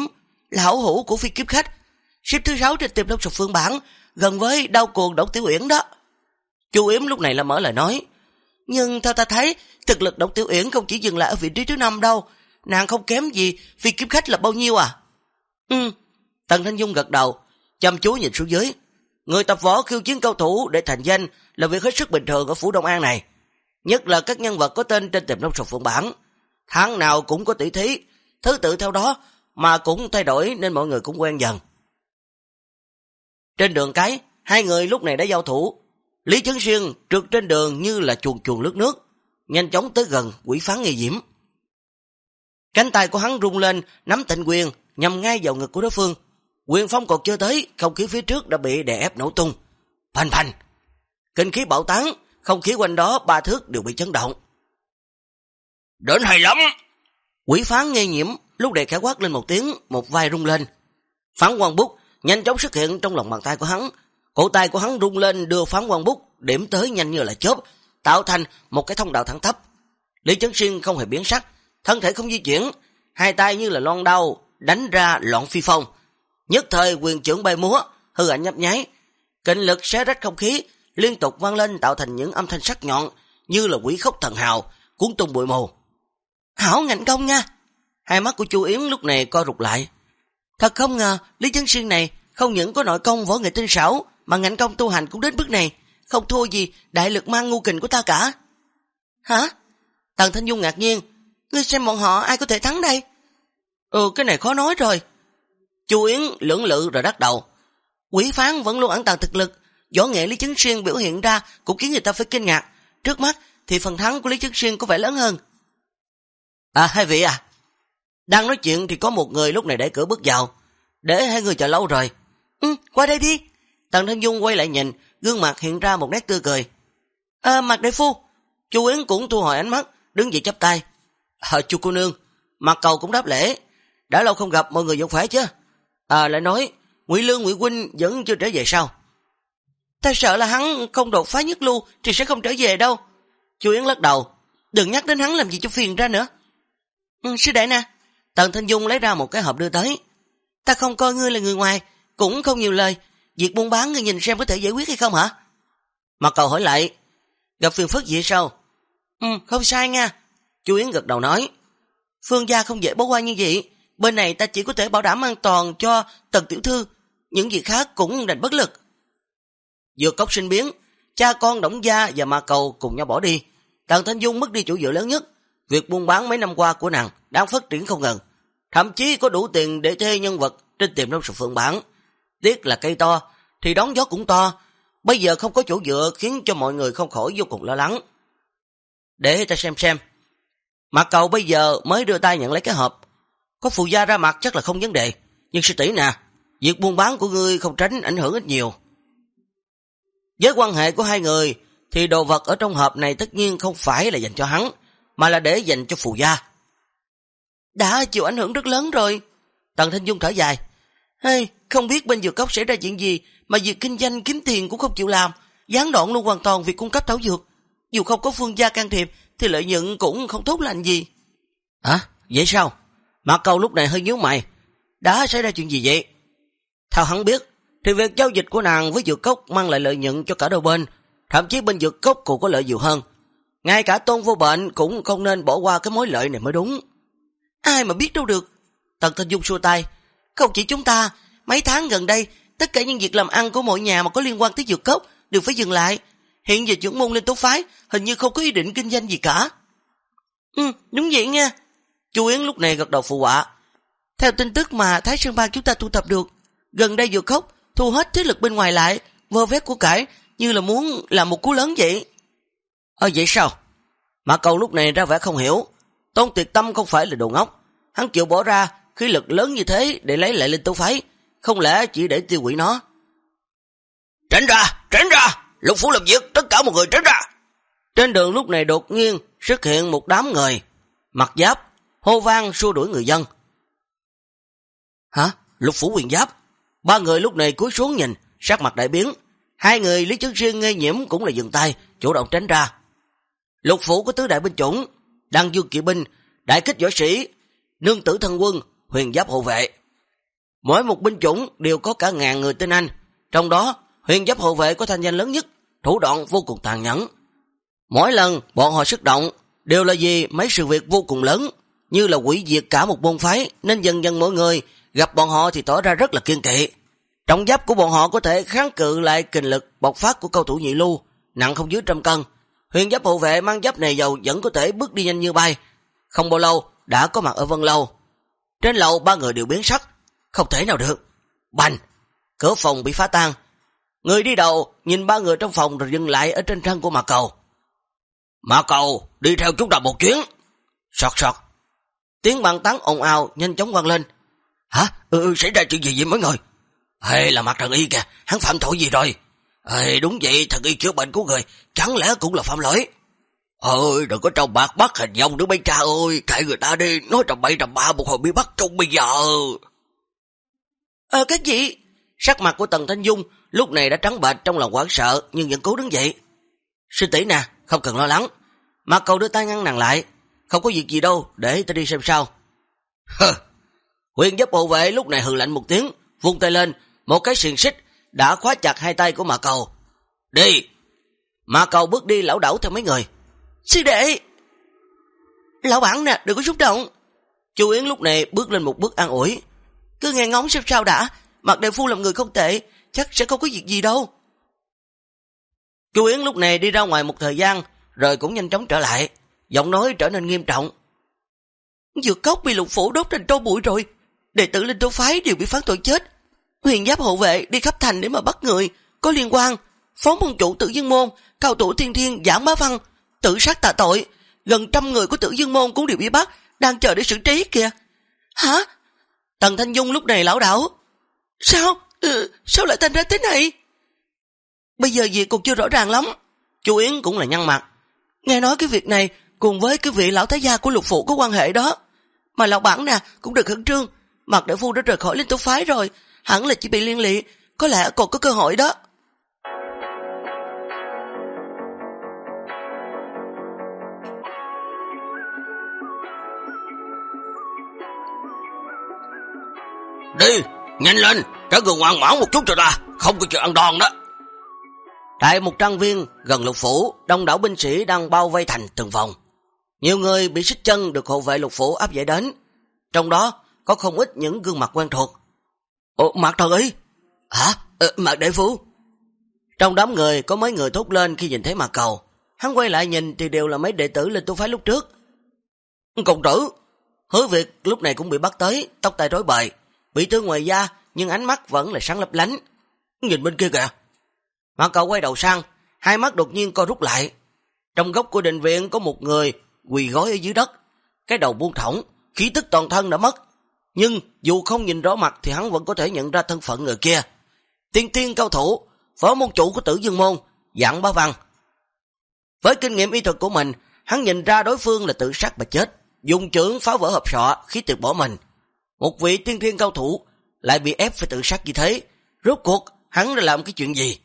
là hảo hữu của phi kiếp khách, xếp thứ 6 trên Tiềm Long Sập Phương bảng, gần với đau cuồng Đổng Tiểu Uyển đó. Chu Yếm lúc này là mở lời nói, nhưng theo ta thấy, thực lực Đổng Tiểu Uyển không chỉ dừng lại ở vị trí thứ 5 đâu, nàng không kém gì phi kiếp khách là bao nhiêu à? Tần Thanh Dung gật đầu, chăm chú nhìn xuống dưới. Người tập võ khiêu chiến cao thủ để thành danh là việc hết sức bình thường ở phủ Đông An này, nhất là các nhân vật có tên trên Tiềm Long Sập Phương bảng. Tháng nào cũng có tỷ thí, thứ tự theo đó mà cũng thay đổi nên mọi người cũng quen dần. Trên đường cái, hai người lúc này đã giao thủ. Lý Chấn Xuyên trượt trên đường như là chuồn chuồn lướt nước, nhanh chóng tới gần Quỷ Phán Nghi Diễm. Cánh tay của hắn rung lên, nắm tịnh quyền nhằm ngay vào ngực của đối phương. Quyền phong còn chưa tới, không khí phía trước đã bị đè ép nổ tung. Phanh phanh, kinh khí bạo tán, không khí quanh đó 3 thước đều bị chấn động. Đến hay lắm! Quỷ Phán Nghi Diễm lúc này khẽ quát lên một tiếng, một vai rung lên. Phán quang bút nhanh chóng xuất hiện trong lòng bàn tay của hắn. Cổ tay của hắn rung lên đưa phán quang bút điểm tới nhanh như là chớp, tạo thành một cái thông đạo thẳng tắp. Lý Chấn Xuyên không hề biến sắc, thân thể không di chuyển, hai tay như là loan đao đánh ra loạn phi phong. Nhất thời quyền chưởng bay múa, hư ảnh nhấp nháy, kình lực xé rách không khí liên tục vang lên, tạo thành những âm thanh sắc nhọn như là quỷ khóc thần hào cuốn tung bụi mù. Hảo ngạnh công nha! Hai mắt của Chu Yến lúc này co rụt lại. Thật không ngờ Lý Chấn Xuyên này không những có nội công võ nghệ tinh xảo mà ngạnh công tu hành cũng đến bước này, không thua gì đại lực mang ngu kình của ta cả. Hả? Tần Thanh Dung ngạc nhiên, ngươi xem bọn họ ai có thể thắng đây? Cái này khó nói rồi. Chu Yến lưỡng lự rồi đắc đầu. Quỷ Phán vẫn luôn ẩn tàng thực lực, võ nghệ Lý Chấn Xuyên biểu hiện ra cũng khiến người ta phải kinh ngạc. Trước mắt thì phần thắng của Lý Chấn Xuyên có vẻ lớn hơn. Hai vị à? Đang nói chuyện thì có một người lúc này đẩy cửa bước vào. Để hai người chờ lâu rồi. Qua đây đi. Tần Thanh Dung quay lại nhìn, gương mặt hiện ra một nét tươi cười. Mạc đại phu. Chu Yến cũng thu hồi ánh mắt, đứng dậy chắp tay. Chu cô nương. Mạc Cầu cũng đáp lễ. Đã lâu không gặp, mọi người vẫn khỏe chứ? Lại nói, Ngụy Lương Ngụy huynh vẫn chưa trở về sao? Ta sợ là hắn không đột phá nhất lưu thì sẽ không trở về đâu. Chu Yến lắc đầu. Đừng nhắc đến hắn làm gì cho phiền ra nữa. Sư đệ nè. Tần Thanh Dung lấy ra một cái hộp đưa tới. Ta không coi ngươi là người ngoài, cũng không nhiều lời. Việc buôn bán ngươi nhìn xem có thể giải quyết hay không hả? Mạc Cầu hỏi lại. Gặp phiền phức gì sao? Không sai nha. Chu Yến gật đầu nói. Phương gia không dễ bỏ qua như vậy. Bên này ta chỉ có thể bảo đảm an toàn cho Tần tiểu thư. Những việc khác cũng đành bất lực. Dược cốc sinh biến, cha con Đổng gia và Mạc Cầu cùng nhau bỏ đi. Tần Thanh Dung mất đi chỗ dựa lớn nhất. Việc buôn bán mấy năm qua của nàng đang phát triển không ngừng, thậm chí có đủ tiền để thuê nhân vật trên Tiềm Long Sập Phương bảng. Tiếc là cây to thì đón gió cũng to, bây giờ không có chỗ dựa khiến cho mọi người không khỏi vô cùng lo lắng. Để ta xem. Mạc Cầu bây giờ mới đưa tay nhận lấy cái hộp. Có phụ gia ra mặt chắc là không vấn đề, nhưng sư tỷ nè, việc buôn bán của ngươi không tránh ảnh hưởng ít nhiều. Với quan hệ của hai người thì đồ vật ở trong hộp này tất nhiên không phải là dành cho hắn, mà là để dành cho phụ gia. Đã chịu ảnh hưởng rất lớn rồi. Tần Thanh Dung thở dài. Không biết bên dược cốc xảy ra chuyện gì mà việc kinh doanh kiếm tiền cũng không chịu làm, gián đoạn luôn hoàn toàn việc cung cấp thảo dược. Dù không có Phương gia can thiệp thì lợi nhuận cũng không tốt lành gì. Vậy sao? Mạc Cầu lúc này hơi nhíu mày. Đã xảy ra chuyện gì vậy? Theo hắn biết thì việc giao dịch của nàng với dược cốc mang lại lợi nhuận cho cả đôi bên, thậm chí bên dược cốc cũng có lợi nhiều hơn. Ngay cả Tôn Vô Bệnh cũng không nên bỏ qua cái mối lợi này mới đúng. Ai mà biết đâu được. Tần Thanh Dung xua tay. Không chỉ chúng ta, mấy tháng gần đây tất cả những việc làm ăn của mọi nhà mà có liên quan tới dược cốc đều phải dừng lại. Hiện giờ trưởng môn Linh Tố phái hình như không có ý định kinh doanh gì cả. Đúng vậy nha. Chu Yến lúc này gật đầu phụ họa. Theo tin tức mà Thái Sơn Bang chúng ta thu thập được, gần đây dược cốc thu hết thế lực bên ngoài lại, vơ vét của cải như là muốn làm một cú lớn vậy. Vậy sao? Mạc Cầu lúc này ra vẻ không hiểu. Tôn Tuyệt Tâm không phải là đồ ngốc, hắn chịu bỏ ra khí lực lớn như thế để lấy lại Linh Tố phái, không lẽ chỉ để tiêu hủy nó? Tránh ra, Lục phủ làm việc, tất cả mọi người tránh ra. Trên đường lúc này đột nhiên xuất hiện một đám người mặc giáp, hô vang xua đuổi người dân. Hả? Lục phủ quyền giáp? Ba người lúc này cúi xuống nhìn, sắc mặt đại biến. Hai người Lý Chấn Xuyên Ngây Nhiễm cũng là dừng tay, chủ động tránh ra. Lục phủ có tứ đại binh chủng, Đăng Dương kỵ binh, đại kích võ sĩ, nương tử thân quân, huyền giáp hộ vệ. Mỗi một binh chủng đều có cả ngàn người tên Anh, trong đó huyền giáp hộ vệ có thanh danh lớn nhất, thủ đoạn vô cùng tàn nhẫn. Mỗi lần bọn họ xuất động đều là vì mấy sự việc vô cùng lớn, như là hủy diệt cả một môn phái, nên dần dần mỗi người gặp bọn họ thì tỏ ra rất là kiêng kỵ. Trọng giáp của bọn họ có thể kháng cự lại kình lực bộc phát của cao thủ nhị lưu, nặng không dưới 100 cân. Huyền giáp hộ vệ mang giáp này dầu vẫn có thể bước đi nhanh như bay. Không bao lâu đã có mặt ở Vân Lâu. Trên lầu 3 người đều biến sắc, không thể nào được. Bành, cửa phòng bị phá tan. Người đi đầu nhìn 3 người trong phòng rồi dừng lại ở trên thân của Mạc Cầu. Mạc Cầu, đi theo chúng ta một chuyến. Sọt sọt. Tiếng bàn tán ồn ào nhanh chóng vang lên. Hả? Xảy ra chuyện gì vậy mọi người? Hay là Mạc Thần Y kìa, hắn phạm tội gì rồi? Đúng vậy, thần y chữa bệnh của người chẳng lẽ cũng là phạm lỗi? Đừng có trông bạc bắt hình dong nữa mấy cha ơi, kệ người ta đi, nói trầm bậy trầm bạ một hồi bị bắt trong bây giờ. Các vị, sắc mặt của Tần Thanh Dung lúc này đã trắng bệch trong lòng hoảng sợ nhưng vẫn cố đứng dậy. Sư tỷ nè, không cần lo lắng. Mạc Cầu đưa tay ngăn nàng lại. Không có việc gì đâu, để ta đi xem sao. Huyền giáp hộ vệ lúc này hừ lạnh một tiếng, vung tay lên, một cái xiềng xích đã khóa chặt hai tay của Mạc Cầu. Đi! Mạc Cầu bước đi lảo đảo theo mấy người. Sư đệ! Lão bản nè, đừng có xúc động. Chu Yến lúc này bước lên một bước an ủi. Cứ nghe ngóng xem sao đã, Mạc đại phu làm người không tệ, chắc sẽ không có việc gì đâu. Chu Yến lúc này đi ra ngoài một thời gian, rồi cũng nhanh chóng trở lại, giọng nói trở nên nghiêm trọng. Dược cốc bị Lục Phủ đốt thành tro bụi rồi, đệ tử Linh Tố phái đều bị phán tội chết. Huyền giáp hộ vệ đi khắp thành để mà bắt người có liên quan. Phó môn chủ Tử Dương môn, cao thủ Thiên Thiên Giảng Bá Văn tự sát tạ tội, gần 100 người của Tử Dương môn cũng đều bị bắt, đang chờ để xử trí kìa. Hả? Tần Thanh Dung lúc này lão đảo. Sao? Sao lại thành ra thế này? Bây giờ việc còn chưa rõ ràng lắm. Chu Yến cũng là nhăn mặt. Nghe nói cái việc này cùng với cái vị lão thái gia của Lục Phủ có quan hệ đó. Mà lão bản nè cũng được khẩn trương. Mạc đại phu đã rời khỏi Linh Tố phái rồi, hẳn là chỉ bị liên lụy, có lẽ còn có cơ hội đó. Đi, nhanh lên, cả người ngoan ngoãn một chút cho ta, không có chuyện ăn đòn đó. Tại một trang viên gần Lục Phủ, đông đảo binh sĩ đang bao vây thành từng vòng. Nhiều người bị xích chân được hộ vệ Lục Phủ áp giải đến, trong đó có không ít những gương mặt quen thuộc. Mạc Thần Y? Hả? Mạc đại phu? Trong đám người có mấy người thốt lên khi nhìn thấy Mạc Cầu. Hắn quay lại nhìn thì đều là mấy đệ tử Linh Tố phái lúc trước. Công tử! Hứa Việt lúc này cũng bị bắt tới, tóc tai rối bời, bị thương ngoài da nhưng ánh mắt vẫn là sáng lấp lánh. Nhìn bên kia kìa! Mạc Cầu quay đầu sang, hai mắt đột nhiên co rút lại. Trong góc của đình viện có một người quỳ gối ở dưới đất, cái đầu buông thõng, khí tức toàn thân đã mất. Nhưng dù không nhìn rõ mặt thì hắn vẫn có thể nhận ra thân phận người kia. Tiên tiên cao thủ, phó môn chủ của Tử Dương môn, Giảng Bá Văn. Với kinh nghiệm y thuật của mình, hắn nhìn ra đối phương là tự sát mà chết, dùng chưởng phá vỡ hộp sọ, khí tuyệt bỏ mình. Một vị tiên thiên cao thủ lại bị ép phải tự sát như thế, rốt cuộc hắn đã làm cái chuyện gì?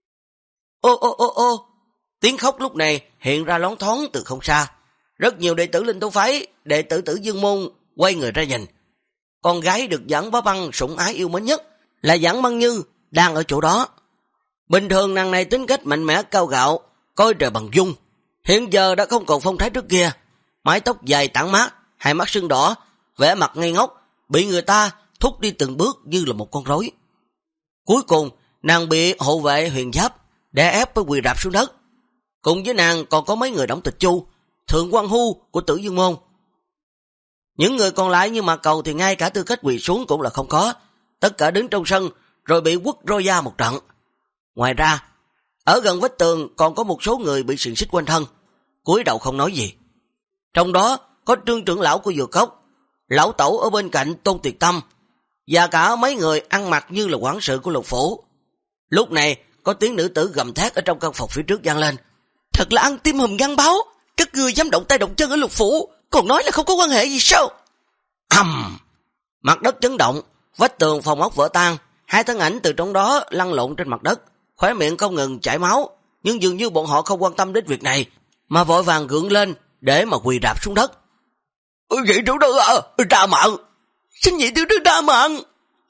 Ô, tiếng khóc lúc này hiện ra loáng thoáng từ không xa. Rất nhiều đệ tử Linh Tố phái, đệ tử Tử Dương môn quay người ra nhìn. Con gái được Giảng Bá Văn sủng ái yêu mến nhất là Giảng Băng Như đang ở chỗ đó. Bình thường nàng này tính cách mạnh mẽ cao gạo, coi trời bằng dung. Hiện giờ đã không còn phong thái trước kia, mái tóc dài tản mát, hai mắt sưng đỏ, vẻ mặt ngây ngốc, bị người ta thúc đi từng bước như là một con rối. Cuối cùng nàng bị hộ vệ Huyền Giáp đè ép với quỳ rạp xuống đất. Cùng với nàng còn có mấy người Đổng Tịch Chu, Thượng Quan Hu của Tử Dương môn. Những người còn lại như Mạc Cầu thì ngay cả tư cách quỳ xuống cũng là không có, tất cả đứng trong sân rồi bị quất roi da một trận. Ngoài ra, ở gần vách tường còn có một số người bị xiềng xích quanh thân, cúi đầu không nói gì. Trong đó có Trương trưởng lão của Dược Cốc, lão tẩu ở bên cạnh Tôn Tuyệt Tâm, và cả mấy người ăn mặc như là quản sự của Lục Phủ. Lúc này có tiếng nữ tử gầm thét ở trong căn phòng phía trước vang lên. Thật là ăn tim hùm gan báo, các ngươi dám động tay động chân ở Lục Phủ, còn nói là không có quan hệ gì sao? Mặt đất chấn động, vách tường phòng ốc vỡ tan, hai thân ảnh từ trong đó lăn lộn trên mặt đất, khóe miệng không ngừng chảy máu, nhưng dường như bọn họ không quan tâm đến việc này, mà vội vàng gượng lên để mà quỳ rạp xuống đất. Vị tiểu thư à, ra mạng! Xin vị tiểu thư ra mạng!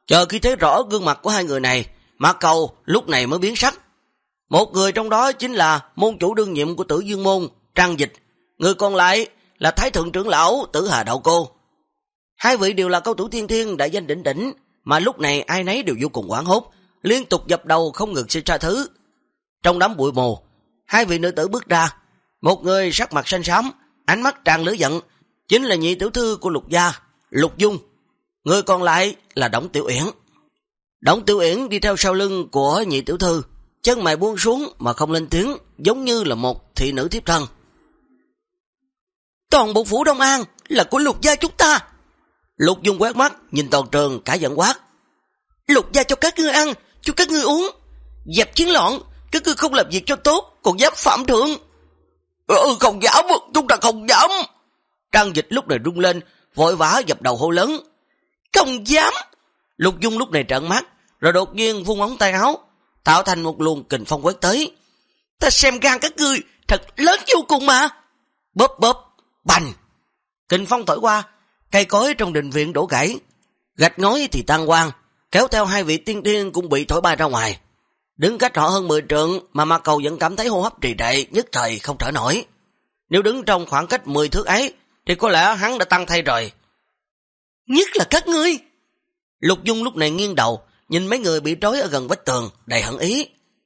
Chờ khi thấy rõ gương mặt của hai người này, Mạc Cầu lúc này mới biến sắc. Một người trong đó chính là môn chủ đương nhiệm của Tử Dương môn, Trang Dịch, người còn lại là Thái thượng trưởng lão Tử Hà Đạo Cô. Hai vị đều là cao thủ tiên thiên đại danh đỉnh đỉnh, mà lúc này ai nấy đều vô cùng hoảng hốt, liên tục dập đầu không ngừng xin tha thứ. Trong đám bụi mù, hai vị nữ tử bước ra, một người sắc mặt xanh xám, ánh mắt tràn lửa giận, chính là nhị tiểu thư của Lục gia, Lục Dung. Người còn lại là Đổng Tiểu Uyển. Đổng Tiểu Uyển đi theo sau lưng của nhị tiểu thư, chân mày buông xuống mà không lên tiếng, giống như là một thị nữ thiếp thân. Toàn bộ phủ Đông An là của Lục gia chúng ta. Lục Dung quét mắt, nhìn toàn trường cả giận quát. Lục gia cho các ngươi ăn, cho các ngươi uống. Dẹp chiến loạn, các ngươi không làm việc cho tốt, còn dám phạm thượng. Không dám, chúng ta không dám. Trang Dịch lúc này rung lên, vội vã dập đầu hô lớn. Không dám. Lục Dung lúc này trợn mắt, rồi đột nhiên vung ống tay áo, tạo thành một luồng kình phong quét tới. Ta xem gan các ngươi thật lớn vô cùng mà. Bóp bóp, bành. Kình phong thổi qua, cây cối trong đình viện đổ gãy, gạch ngói thì tan quang, kéo theo hai vị tiên thiên cũng bị thổi bay ra ngoài. Đứng cách họ hơn 10 trượng mà Mạc Cầu vẫn cảm thấy hô hấp trì trệ, nhất thời không thở nổi. Nếu đứng trong khoảng cách 10 thước ấy thì có lẽ hắn đã tăng thay rồi. Nhất là các ngươi. Lục Dung lúc này nghiêng đầu, nhìn mấy người bị trói ở gần vách tường, đầy hận ý.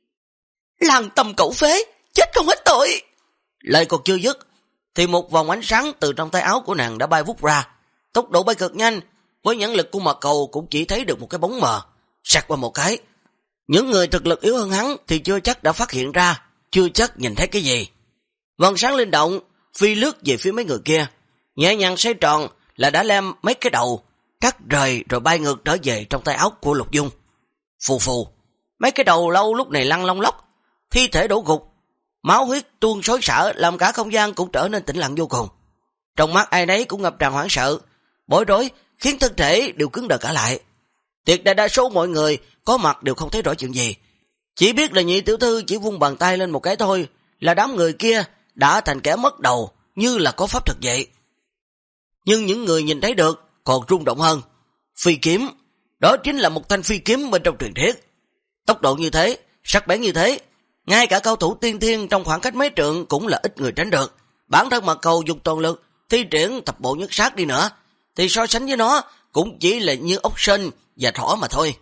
Làng tầm cẩu phế, chết không hết tội. Lời còn chưa dứt thì một vòng ánh sáng từ trong tay áo của nàng đã bay vút ra, tốc độ bay cực nhanh, với nhãn lực của Mạc Cầu cũng chỉ thấy được một cái bóng mờ, sạc qua một cái. Những người thực lực yếu hơn hắn thì chưa chắc đã phát hiện ra, chưa chắc nhìn thấy cái gì. Vòng sáng linh động, phi lướt về phía mấy người kia, nhẹ nhàng xoay tròn là đã lem mấy cái đầu, cắt rời rồi bay ngược trở về trong tay áo của Lục Dung. Phù phù, mấy cái đầu lâu lúc này lăn long lóc, thi thể đổ gục, máu huyết tuôn xối xả làm cả không gian cũng trở nên tĩnh lặng vô cùng. Trong mắt ai nấy cũng ngập tràn hoảng sợ, bối rối khiến thân thể đều cứng đờ cả lại. Tuyệt đại đa số mọi người có mặt đều không thấy rõ chuyện gì, chỉ biết là nhị tiểu thư chỉ vung bàn tay lên một cái thôi là đám người kia đã thành kẻ mất đầu, như là có pháp thuật vậy. Nhưng những người nhìn thấy được còn rung động hơn. Phi kiếm, đó chính là một thanh phi kiếm bên trong truyền thuyết. Tốc độ như thế, sắc bén như thế, ngay cả cao thủ tiên thiên trong khoảng cách mấy trượng cũng là ít người tránh được. Bản thân Mạc Cầu dùng toàn lực thi triển thập bộ nhất sát đi nữa thì so sánh với nó cũng chỉ là như ốc sên và thỏ mà thôi.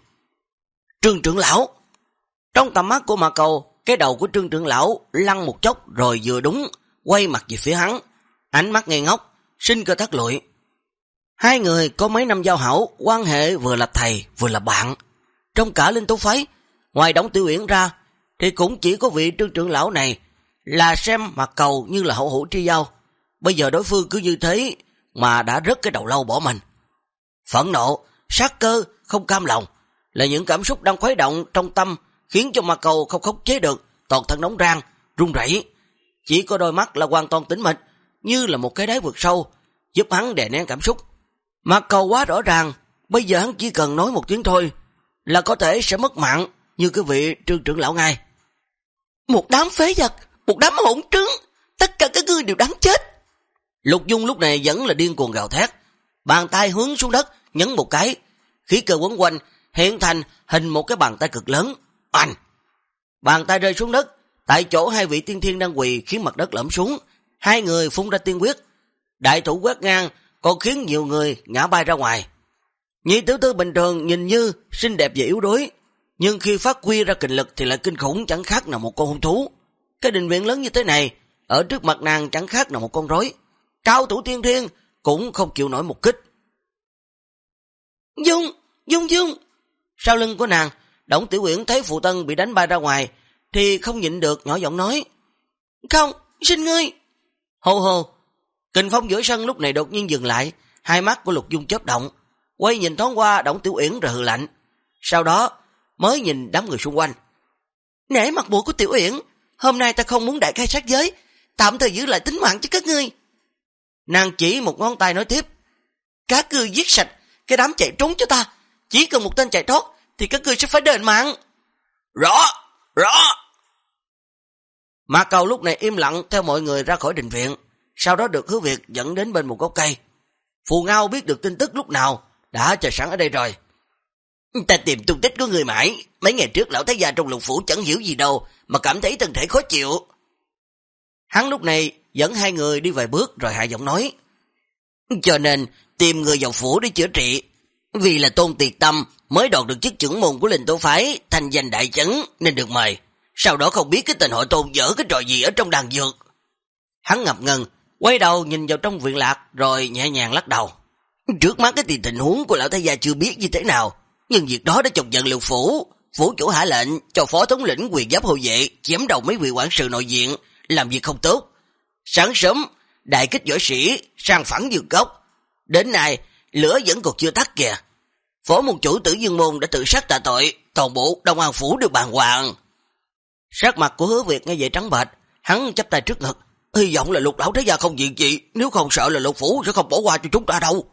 Trương trưởng lão. Trong tầm mắt của Mạc Cầu, cái đầu của Trương trưởng lão lăn một chốc rồi vừa đúng quay mặt về phía hắn, ánh mắt ngây ngốc, sinh cơ thắt lụi. Hai người có mấy năm giao hảo, quan hệ vừa là thầy vừa là bạn. Trong cả Linh Tố phái, ngoài Đổng Tiểu Uyển ra thì cũng chỉ có vị Trương trưởng lão này là xem Mạc Cầu như là hậu hữu tri giao. Bây giờ đối phương cứ như thế mà đã rớt cái đầu lâu bỏ mình. Phẫn nộ, sát cơ, không cam lòng là những cảm xúc đang khuấy động trong tâm, khiến cho Mạc Cầu không khống chế được, toàn thân nóng rang, run rẩy. Chỉ có đôi mắt là hoàn toàn tĩnh mịch, như là một cái đáy vực sâu, giúp hắn đè nén cảm xúc. Mạc Cầu quá rõ ràng, bây giờ hắn chỉ cần nói một tiếng thôi là có thể sẽ mất mạng như cái vị Trương trưởng lão ngay. Một đám phế vật, một đám hỗn trứng, tất cả các ngươi đều đáng chết. Lục Dung lúc này vẫn là điên cuồng gào thét, bàn tay hướng xuống đất nhấn một cái, khí cơ quấn quanh hiện thành hình một cái bàn tay cực lớn. Oanh! Bàn tay rơi xuống đất, tại chỗ hai vị tiên thiên đang quỳ khiến mặt đất lõm xuống, hai người phun ra tiên quyết, đại thủ quét ngang còn khiến nhiều người ngã bay ra ngoài. Nhị tiểu thư bình thường nhìn như xinh đẹp và yếu đuối, nhưng khi phát huy ra kình lực thì lại kinh khủng, chẳng khác nào một con hung thú. Cái đình viện lớn như thế này, ở trước mặt nàng chẳng khác nào một con rối. Cao thủ tiên thiên cũng không chịu nổi một kích. Dung. Sau lưng của nàng, Đổng Tiểu Uyển thấy phụ thân bị đánh bay ra ngoài thì không nhịn được nhỏ giọng nói. Không, xin ngươi. Hô hô. Kình phong giữa sân lúc này đột nhiên dừng lại, hai mắt của Lục Dung chớp động, quay nhìn thoáng qua Đổng Tiểu Uyển rồi hừ lạnh. Sau đó mới nhìn đám người xung quanh. Nể mặt mũi của Tiểu Uyển, hôm nay ta không muốn đại khai sát giới, tạm thời giữ lại tính mạng cho các ngươi. Nàng chỉ một ngón tay nói tiếp. Các ngươi giết sạch cái đám chạy trốn cho ta, chỉ cần một tên chạy thoát thì các ngươi sẽ phải đền mạng. Rõ. Mạc Cầu lúc này im lặng theo mọi người ra khỏi đình viện, sau đó được Hứa Việt dẫn đến bên một gốc cây. Phù Ngao biết được tin tức lúc nào đã chờ sẵn ở đây rồi. Ta tìm tung tích của người mãi, mấy ngày trước lão thái gia trong Lục phủ chẳng hiểu gì đâu, mà cảm thấy thân thể khó chịu. Hắn lúc này dẫn hai người đi vài bước rồi hạ giọng nói. Cho nên tìm người vào phủ để chữa trị, vì là Tôn Tiệt Tâm mới đoạt được chức trưởng môn của Linh Tố Phái, thành danh đại chấn nên được mời. Sau đó không biết cái tên họ Tôn dở cái trò gì ở trong đàn dược. Hắn ngập ngừng, quay đầu nhìn vào trong viện lạc rồi nhẹ nhàng lắc đầu. Trước mắt cái tình huống của lão thái gia chưa biết như thế nào, nhưng việc đó đã chọc giận Lục phủ. Phủ chủ hạ lệnh cho phó thống lĩnh quyền giáp hộ vệ chém đầu mấy vị quản sự nội viện, làm việc không tốt. Sáng sớm đại kích võ sĩ sang phẳng dược cốc, đến nay lửa vẫn còn chưa tắt kìa. Phó môn chủ Tử Dương môn đã tự sát tạ tội, toàn bộ Đông An phủ được bàng hoàng. Sắc mặt của Hứa Việt nghe vậy trắng bệch, hắn chắp tay trước ngực, hy vọng là Lục lão thái gia không việc gì, nếu không sợ là Lục phủ sẽ không bỏ qua cho chúng ta đâu.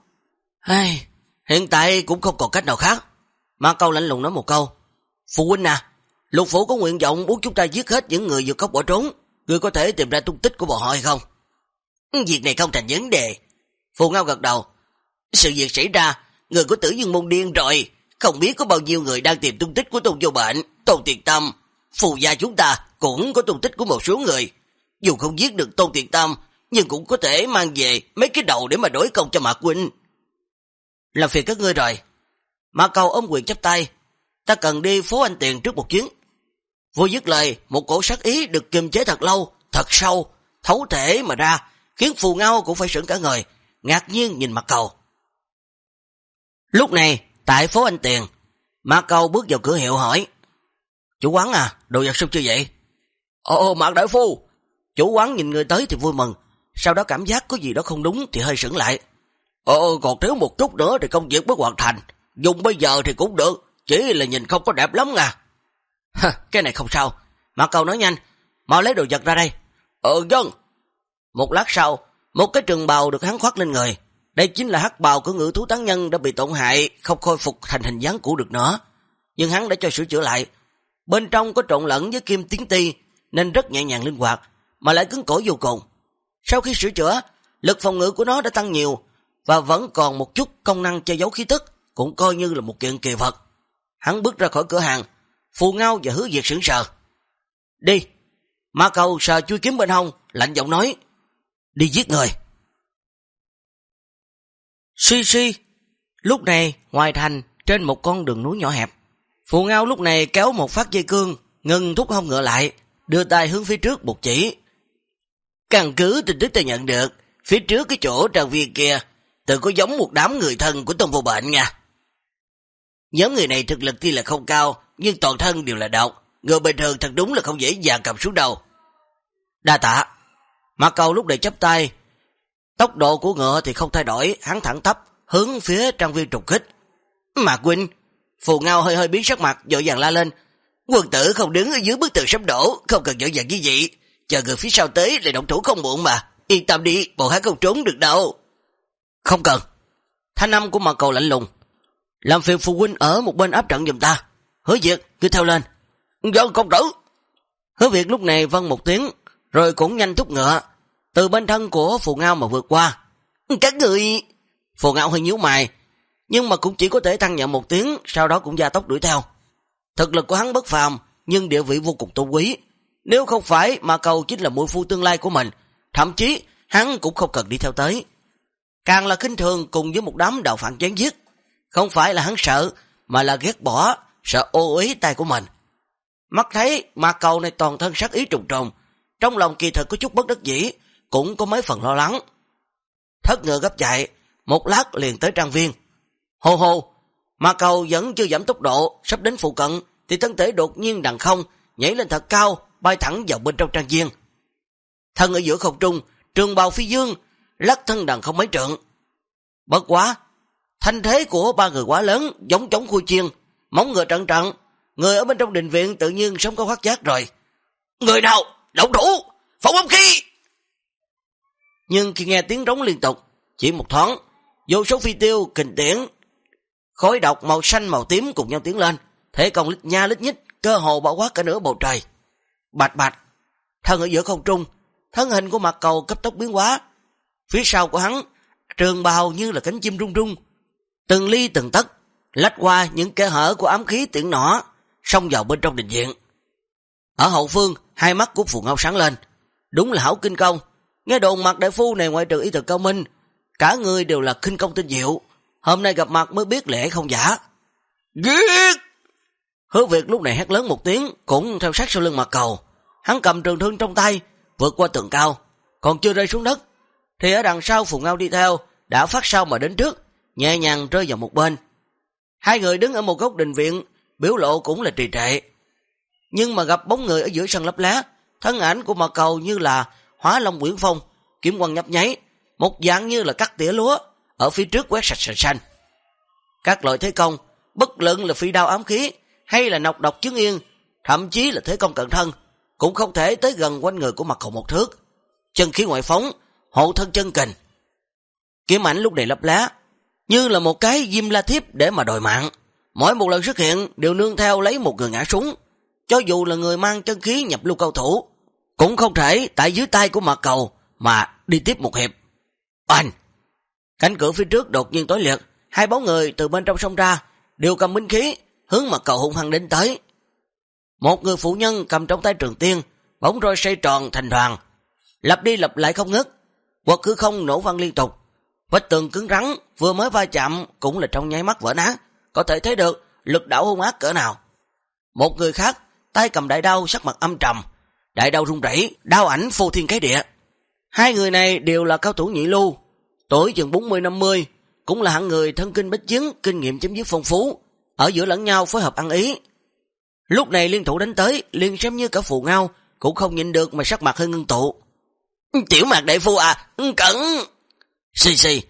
Hiện tại cũng không còn cách nào khác. Mã Câu lạnh lùng nói một câu. Phụ huynh à, Lục phủ có nguyện vọng muốn chúng ta giết hết những người vượt cốc bỏ trốn, ngươi có thể tìm ra tung tích của bọn họ hay không? Việc này không thành vấn đề. Phù Ngao gật đầu. Sự việc xảy ra, người của Tử Dương môn điên rồi, không biết có bao nhiêu người đang tìm tung tích của Tôn Vô Bệnh, Tôn Tiệt Tâm. Phù gia chúng ta cũng có tung tích của một số người, dù không giết được Tôn Tiệt Tâm, nhưng cũng có thể mang về mấy cái đầu để mà đối công cho Mạc huynh. Làm phiền các ngươi rồi. Mã Câu ôm quyền chắp tay. Ta cần đi phố Anh Tiền trước một chuyến. Vừa dứt lời, một cổ sát ý được kiềm chế thật lâu, thật sâu, thấu thể mà ra, khiến Phù Ngao cũng phải sững cả người, ngạc nhiên nhìn Mã Câu. Lúc này, tại phố Anh Tiền, Mã Câu bước vào cửa hiệu hỏi. Chủ quán à, đồ vật xong chưa vậy? Mạc đại phu. Chủ quán nhìn người tới thì vui mừng, sau đó cảm giác có gì đó không đúng thì hơi sững lại. Còn thiếu một chút nữa thì công việc mới hoàn thành, dùng bây giờ thì cũng được, chỉ là nhìn không có đẹp lắm nha. Cái này không sao. Mã Câu nói nhanh, mau lấy đồ vật ra đây. Vâng. Một lát sau, một cái trường bào được hắn khoác lên người. Đây chính là hắc bào của Ngự thú tán nhân đã bị tổn hại, không khôi phục thành hình dáng cũ được nữa. Nhưng hắn đã cho sửa chữa lại. Bên trong có trộn lẫn với kim tiến ti, nên rất nhẹ nhàng linh hoạt, mà lại cứng cỏi vô cùng. Sau khi sửa chữa, lực phòng ngự của nó đã tăng nhiều, và vẫn còn một chút công năng che giấu khí tức, cũng coi như là một kiện kỳ vật. Hắn bước ra khỏi cửa hàng, Phù Ngao và Hứa Việt sững sờ. Đi. Mã Câu sờ chui kiếm bên hông, lạnh giọng nói. Đi giết người. Suy. Lúc này, ngoài thành, trên một con đường núi nhỏ hẹp, Phù Ngao lúc này kéo một phát dây cương, ngừng thúc hông ngựa lại, đưa tay hướng phía trước một chỉ. Căn cứ tin tức ta nhận được, phía trước cái chỗ trang viên kia, tự có giống một đám người thân của Tôn Vô Bệnh nha. Nhóm người này thực lực tuy là không cao, nhưng toàn thân đều là độc, người bình thường thật đúng là không dễ dàng cầm xuống đâu. Đa tạ. Mã Câu lúc này chắp tay. Tốc độ của ngựa thì không thay đổi, hắn thẳng tắp hướng phía trang viên trục kích. Mạc huynh. Phù Ngao hơi biến sắc mặt, vội vàng la lên. Quân tử không đứng ở dưới bức tường sắp đổ, không cần vội vàng như vậy, chờ người phía sau tới lại động thủ không muộn mà. Yên tâm đi, bọn hắn không trốn được đâu. Không cần. Thanh âm của Mã Câu lạnh lùng. Làm phiền phụ huynh ở một bên áp trận giùm ta. Hứa Việt, cứ theo lên. Vâng công tử. Hứa Việt lúc này vâng một tiếng, rồi cũng nhanh thúc ngựa, từ bên thân của Phù Ngao mà vượt qua. Các người... Phù Ngao hơi nhíu mày, nhưng mà cũng chỉ có thể thăng nhận một tiếng, sau đó cũng gia tốc đuổi theo. Thực lực của hắn bất phàm, nhưng địa vị vô cùng tôn quý. Nếu không phải Mã Câu chính là muội phu tương lai của mình, thậm chí hắn cũng không cần đi theo tới. Càng là khinh thường cùng với một đám đạo phạm chán giết. Không phải là hắn sợ, mà là ghét bỏ, sợ ô uế tay của mình. Mắt thấy Mã Câu này toàn thân sát ý trùng trùng, trong lòng kỳ thực có chút bất đắc dĩ, cũng có mấy phần lo lắng. Thất ngựa gấp chạy, một lát liền tới trang viên. Hô hô, Mã Câu vẫn chưa giảm tốc độ, sắp đến phụ cận, thì thân thể đột nhiên đằng không, nhảy lên thật cao, bay thẳng vào bên trong trang viên. Thân ở giữa không trung, trường bào phi dương, lắc thân đằng không mấy trượng. Bất quá, thanh thế của ba người quá lớn, giống chống khui chiên, móng ngựa trận trận, người ở bên trong đình viện tự nhiên sống có phát giác rồi. Người nào? Động thủ! Phóng âm khí! Nhưng khi nghe tiếng rống liên tục, chỉ một thoáng, vô số phi tiêu, kình tiễn, khói độc màu xanh màu tím cùng nhau tiến lên, thế công lít nha lít nhít, cơ hồ bao quát cả nửa bầu trời. Bạch bạch, thân ở giữa không trung, thân hình của Mạc Cầu cấp tốc biến hóa. Phía sau của hắn, trường bào như là cánh chim rung rung, từng ly từng tấc lách qua những kẽ hở của ám khí tiễn nỏ, xông vào bên trong đình viện. Ở hậu phương, hai mắt của Phù Ngao sáng lên. Đúng là hảo kinh công. Nghe đồn Mạc đại phu này ngoại trừ y thuật cao minh, cả người đều là khinh công tinh diệu. Hôm nay gặp mặt mới biết lẽ không giả. Giết! Hứa Việt lúc này hét lớn một tiếng, cũng theo sát sau lưng Mạc Cầu. Hắn cầm trường thương trong tay, vượt qua tường cao, còn chưa rơi xuống đất, thì ở đằng sau Phù Ngao đi theo, đã phát sau mà đến trước, nhẹ nhàng rơi vào một bên. Hai người đứng ở một góc đình viện, biểu lộ cũng là trì trệ. Nhưng mà gặp bóng người ở giữa sân lấp lá, thân ảnh của Mạc Cầu như là hóa long quyển phong, kiếm quang nhấp nháy, một dạng như là cắt tỉa lúa, ở phía trước quét sạch sành xanh. Các loại thế công, bất luận là phi đao ám khí, hay là nọc độc chứng yên, thậm chí là thế công cận thân, cũng không thể tới gần quanh người của Mạc Cầu một thước. Chân khí ngoại phóng, hộ thân chân kình. Kiếm ảnh lúc này lấp lá, như là một cái diêm la thiếp để mà đòi mạng. Mỗi một lần xuất hiện đều nương theo lấy một người ngã súng. Cho dù là người mang chân khí nhập lưu cao thủ, cũng không thể tại dưới tay của Mạc Cầu mà đi tiếp một hiệp. Oanh! Cánh cửa phía trước đột nhiên tối liệt, hai bóng người từ bên trong xông ra, đều cầm binh khí, hướng Mạc Cầu hung hăng đến tới. Một người phụ nhân cầm trong tay trường tiên, bóng roi xoay tròn thành đoàn, lặp đi lặp lại không ngớt, quật hư không nổ vang liên tục. Vách tường cứng rắn vừa mới va chạm cũng là trong nháy mắt vỡ nát, có thể thấy được lực đạo hung ác cỡ nào. Một người khác tay cầm đại đao, sắc mặt âm trầm, đại đao rung rẩy, đao ảnh phô thiên cái địa. Hai người này đều là cao thủ nhị lưu, tuổi chừng 40-50, cũng là hạng người thân kinh bách chiến, kinh nghiệm chém giết phong phú, ở giữa lẫn nhau phối hợp ăn ý. Lúc này liên thủ đánh tới, liền xem như cả Phù Ngao cũng không nhịn được mà sắc mặt hơi ngưng tụ. Tiểu Mạc đại phu à, cẩn! Xì xì.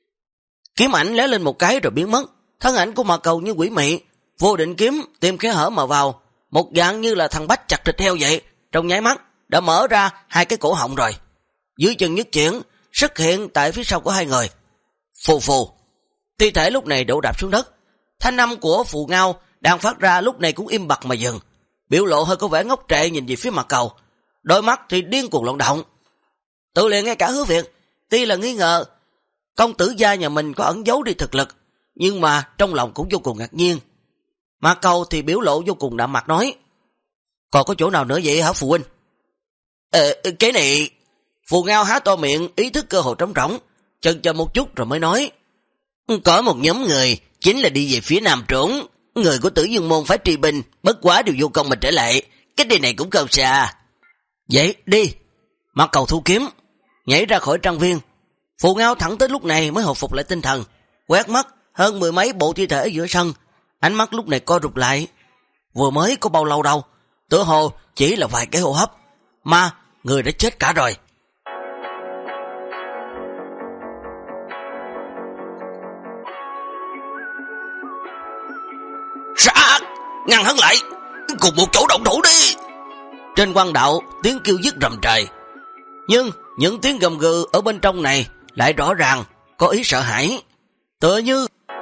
Kiếm ảnh lóe lên một cái rồi biến mất, thân ảnh của Mạc Cầu như quỷ mị, vô định kiếm tìm khe hở mà vào, một dạng như là thằng bách chặt thịt heo vậy, trong nháy mắt đã mở ra hai cái cổ họng rồi. Dưới chân nhất chuyển, xuất hiện tại phía sau của hai người. Phù phù. Thi thể lúc này đổ đạp xuống đất. Thanh âm của Phù Ngao đang phát ra lúc này cũng im bặt mà dừng. Biểu lộ hơi có vẻ ngốc trệ nhìn về phía Mạc Cầu, đôi mắt thì điên cuồng loạn động. Tự liền ngay cả Hứa Việt, tuy là nghi ngờ công tử gia nhà mình có ẩn giấu đi thực lực, nhưng mà trong lòng cũng vô cùng ngạc nhiên. Mạc Cầu thì biểu lộ vô cùng đạm mặt nói: còn có chỗ nào nữa vậy hả phụ huynh? Cái này... Phù Ngao há to miệng, ý thức cơ hội trống rỗng, chần chờ một chút rồi mới nói: có một nhóm người chính là đi về phía Nam trốn, người của Tử Dương môn phải truy binh, bất quá đều vô công mà trở lại, cái điều này cũng không xa. Vậy đi. Mạc Cầu thu kiếm, nhảy ra khỏi trang viên. Phù Ngao thẳng tới lúc này mới hồi phục lại tinh thần, quét mắt hơn mười mấy bộ thi thể ở giữa sân, ánh mắt lúc này co rụt lại. Vừa mới có bao lâu đâu, tựa hồ chỉ là vài cái hô hấp mà người đã chết cả rồi. Sát! Ngăn hắn lại! Cùng một chỗ động thủ đi! Trên quan đạo tiếng kêu dứt rầm trời, nhưng những tiếng gầm gừ ở bên trong này lại rõ ràng có ý sợ hãi, tựa như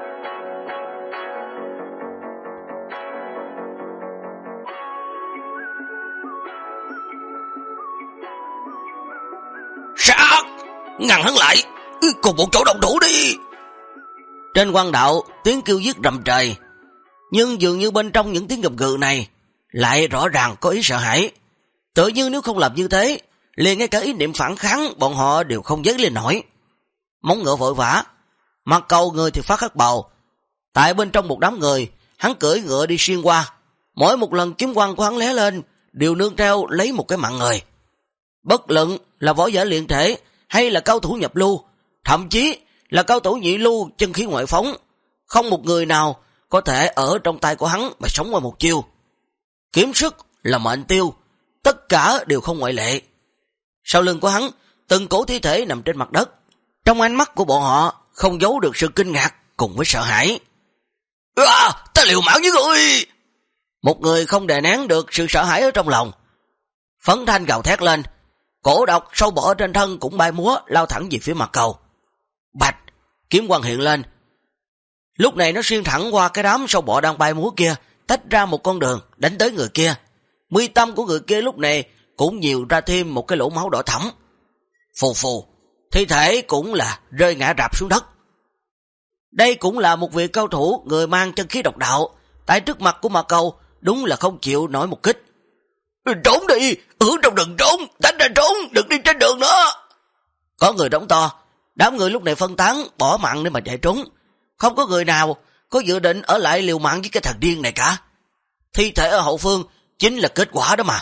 Sát! Ngăn hắn lại! Cùng một chỗ động thủ đi! Trên quan đạo tiếng kêu dứt rầm trời, nhưng dường như bên trong những tiếng gầm gừ này lại rõ ràng có ý sợ hãi, tựa như nếu không làm như thế, liền ngay cả ý niệm phản kháng bọn họ đều không dấy lên nổi. Móng ngựa vội vã, Mạc Cầu người thì phát hắc bào, tại bên trong một đám người, hắn cưỡi ngựa đi xuyên qua, mỗi một lần kiếm quang của hắn lé lên đều nương theo lấy một cái mạng người. Bất luận là võ giả luyện thể hay là cao thủ nhập lưu, thậm chí là cao thủ nhị lưu chân khí ngoại phóng, không một người nào có thể ở trong tay của hắn mà sống qua một chiêu. Kiếm sức là mệnh tiêu, tất cả đều không ngoại lệ. Sau lưng của hắn, từng cổ thi thể nằm trên mặt đất, trong ánh mắt của bọn họ không giấu được sự kinh ngạc cùng với sợ hãi. Ta liều mạng với người! Một người không đè nén được sự sợ hãi ở trong lòng, phấn thanh gào thét lên, cổ độc sâu bọ trên thân cũng bay múa lao thẳng về phía Mạc Cầu. Bạch, kiếm quang hiện lên. Lúc này nó xuyên thẳng qua cái đám sâu bọ đang bay múa kia, tách ra một con đường đánh tới người kia. Mi tâm của người kia lúc này cũng nhiều ra thêm một cái lỗ máu đỏ thẫm. Phù phù, thi thể cũng là rơi ngã rạp xuống đất. Đây cũng là một vị cao thủ, người mang chân khí độc đạo, tại trước mặt của Mạc Cầu đúng là không chịu nổi một kích. Trốn đi, hướng trong đừng trốn, tránh ra trốn, đừng đi trên đường nữa. Có người đóng to, đám người lúc này phân tán, bỏ mạng để mà chạy trốn. Không có người nào có dự định ở lại liều mạng với cái thằng điên này cả. Thi thể ở hậu phương chính là kết quả đó mà.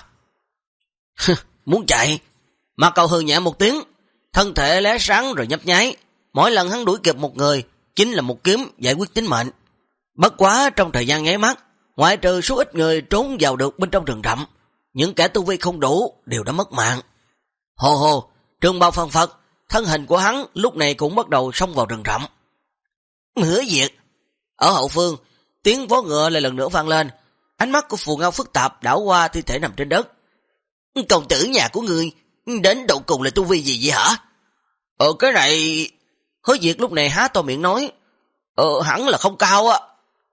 Muốn chạy, Mạc Cầu hừ nhẹ một tiếng, thân thể lóe sáng rồi nhấp nháy. Mỗi lần hắn đuổi kịp một người chính là một kiếm giải quyết tính mệnh. Bất quá trong thời gian nháy mắt, ngoại trừ số ít người trốn vào được bên trong rừng rậm, những kẻ tu vi không đủ đều đã mất mạng. Hồ hồ, trường bào phân phật, thân hình của hắn lúc này cũng bắt đầu xông vào rừng rậm. Hứa Diệt. Ở hậu phương, tiếng vó ngựa lại lần nữa vang lên, ánh mắt của Phù Ngao phức tạp đảo qua thi thể nằm trên đất. Công tử nhà của ngươi đến đầu cùng là tu vi gì vậy hả? Cái này... Hứa Diệt lúc này há to miệng nói, hẳn là không cao á.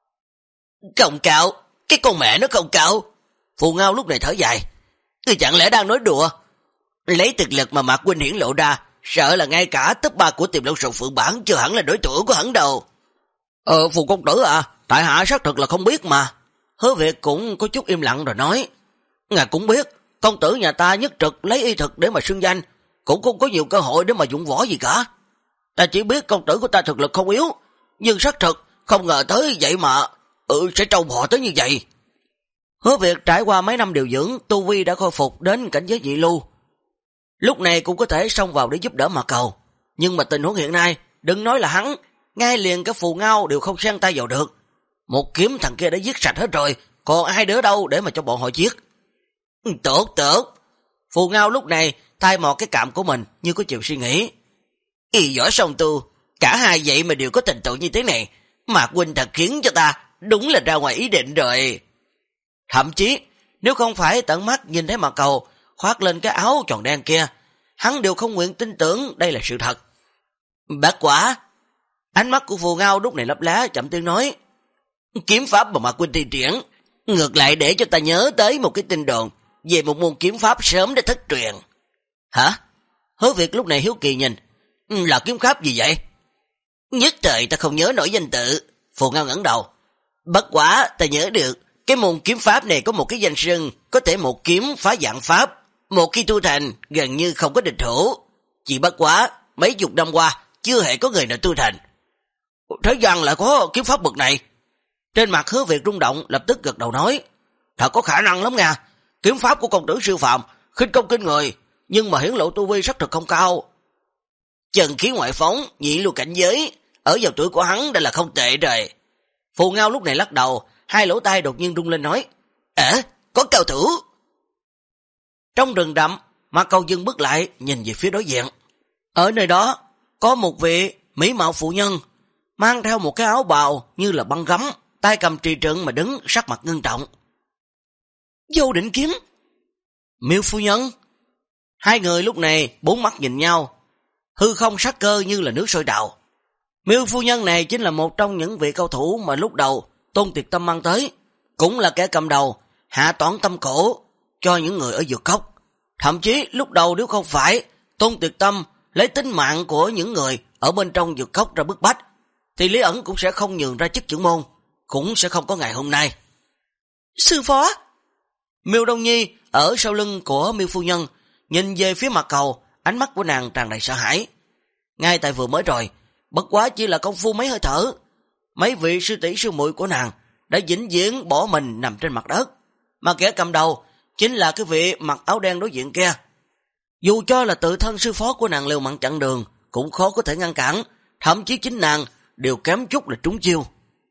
Không cao? Cái con mẹ nó không cao. Phù Ngao lúc này thở dài. Ngươi chẳng lẽ đang nói đùa? Lấy thực lực mà Mạc huynh hiển lộ ra, sợ là ngay cả top 3 của Tiềm Long Sầu Phượng Bản chưa hẳn là đối thủ của hắn đâu. Phù công tử à, tại hạ xác thực là không biết mà. Hứa Việt cũng có chút im lặng rồi nói, ngài cũng biết, công tử nhà ta nhất trực lấy y thực để mà xưng danh, cũng không có nhiều cơ hội để mà dụng võ gì cả. Ta chỉ biết công tử của ta thực lực không yếu, nhưng xác thực không ngờ tới vậy mà sẽ trâu bò tới như vậy. Hứa Việt trải qua mấy năm điều dưỡng, tu vi đã khôi phục đến cảnh giới nhị lưu, lúc này cũng có thể xông vào để giúp đỡ Mạc Cầu. Nhưng mà tình huống hiện nay, đừng nói là hắn, ngay liền cái Phù Ngao đều không xen tay vào được. Một kiếm thằng kia đã giết sạch hết rồi, còn ai đứa đâu để mà cho bọn họ giết. Tốt. Phù Ngao lúc này thay mọt cái cạm của mình như có chiều suy nghĩ. Y võ song tu, cả hai vậy mà đều có thành tựu như thế này, Mạc huynh thật khiến cho ta đúng là ra ngoài ý định rồi. Thậm chí nếu không phải tận mắt nhìn thấy Mạc Cầu khoác lên cái áo tròn đen kia, hắn đều không nguyện tin tưởng đây là sự thật. Bác quả. Ánh mắt của Phù Ngao lúc này lấp lá chậm tiếng nói, kiếm pháp mà Mạc huynh thi triển, ngược lại để cho ta nhớ tới một cái tin đồn về một môn kiếm pháp sớm đã thất truyền. Hả? Hứa Việt lúc này hiếu kỳ nhìn, là kiếm pháp gì vậy? Nhất thời ta không nhớ nổi danh tự. Phù Ngao ngẩng đầu. Bất quả ta nhớ được, cái môn kiếm pháp này có một cái danh xưng, có thể một kiếm phá vạn pháp, một khi tu thành gần như không có địch thủ. Chỉ bất quá mấy chục năm qua chưa hề có người nào tu thành. Thế gian lại có kiếm pháp bậc này? Trên mặt Hứa Việt rung động, lập tức gật đầu nói, thật có khả năng lắm nha. Kiếm pháp của công tử siêu phàm, khinh công kinh người, nhưng mà hiển lộ tu vi sắc thực không cao. Chân khí ngoại phóng, nhị lưu cảnh giới, ở vào tuổi của hắn đã là không tệ rồi. Phù Ngao lúc này lắc đầu, hai lỗ tai đột nhiên rung lên nói, có cao thủ. Trong rừng rậm, Mạc Cầu dừng bước lại, nhìn về phía đối diện. Ở nơi đó có một vị mỹ mạo phụ nhân, mang theo một cái áo bào như là băng gấm, tay cầm trì trượng mà đứng, sắc mặt ngưng trọng. Vô Định Kiếm. Miêu phu nhân. Hai người lúc này bốn mắt nhìn nhau, hư không sát cơ như là nước sôi trào. Miêu phu nhân này chính là một trong những vị cao thủ mà lúc đầu Tôn Tiệt Tâm mang tới, cũng là kẻ cầm đầu hạ toán tâm cổ cho những người ở dược cốc. Thậm chí lúc đầu nếu không phải Tôn Tiệt Tâm lấy tính mạng của những người ở bên trong dược cốc ra bức bách, thì Lý Ẩn cũng sẽ không nhường ra chức trưởng môn, cũng sẽ không có ngày hôm nay. Sư phó. Miêu Đông Nhi ở sau lưng của Miêu phu nhân nhìn về phía Mạc Cầu, ánh mắt của nàng tràn đầy sợ hãi. Ngay tại vừa mới rồi, bất quá chỉ là công phu mấy hơi thở, mấy vị sư tỷ sư muội của nàng đã vĩnh viễn bỏ mình nằm trên mặt đất, mà kẻ cầm đầu chính là cái vị mặc áo đen đối diện kia. Dù cho là tự thân sư phó của nàng liều mạng chặn đường, cũng khó có thể ngăn cản, thậm chí chính nàng đều kém chút là trúng chiêu.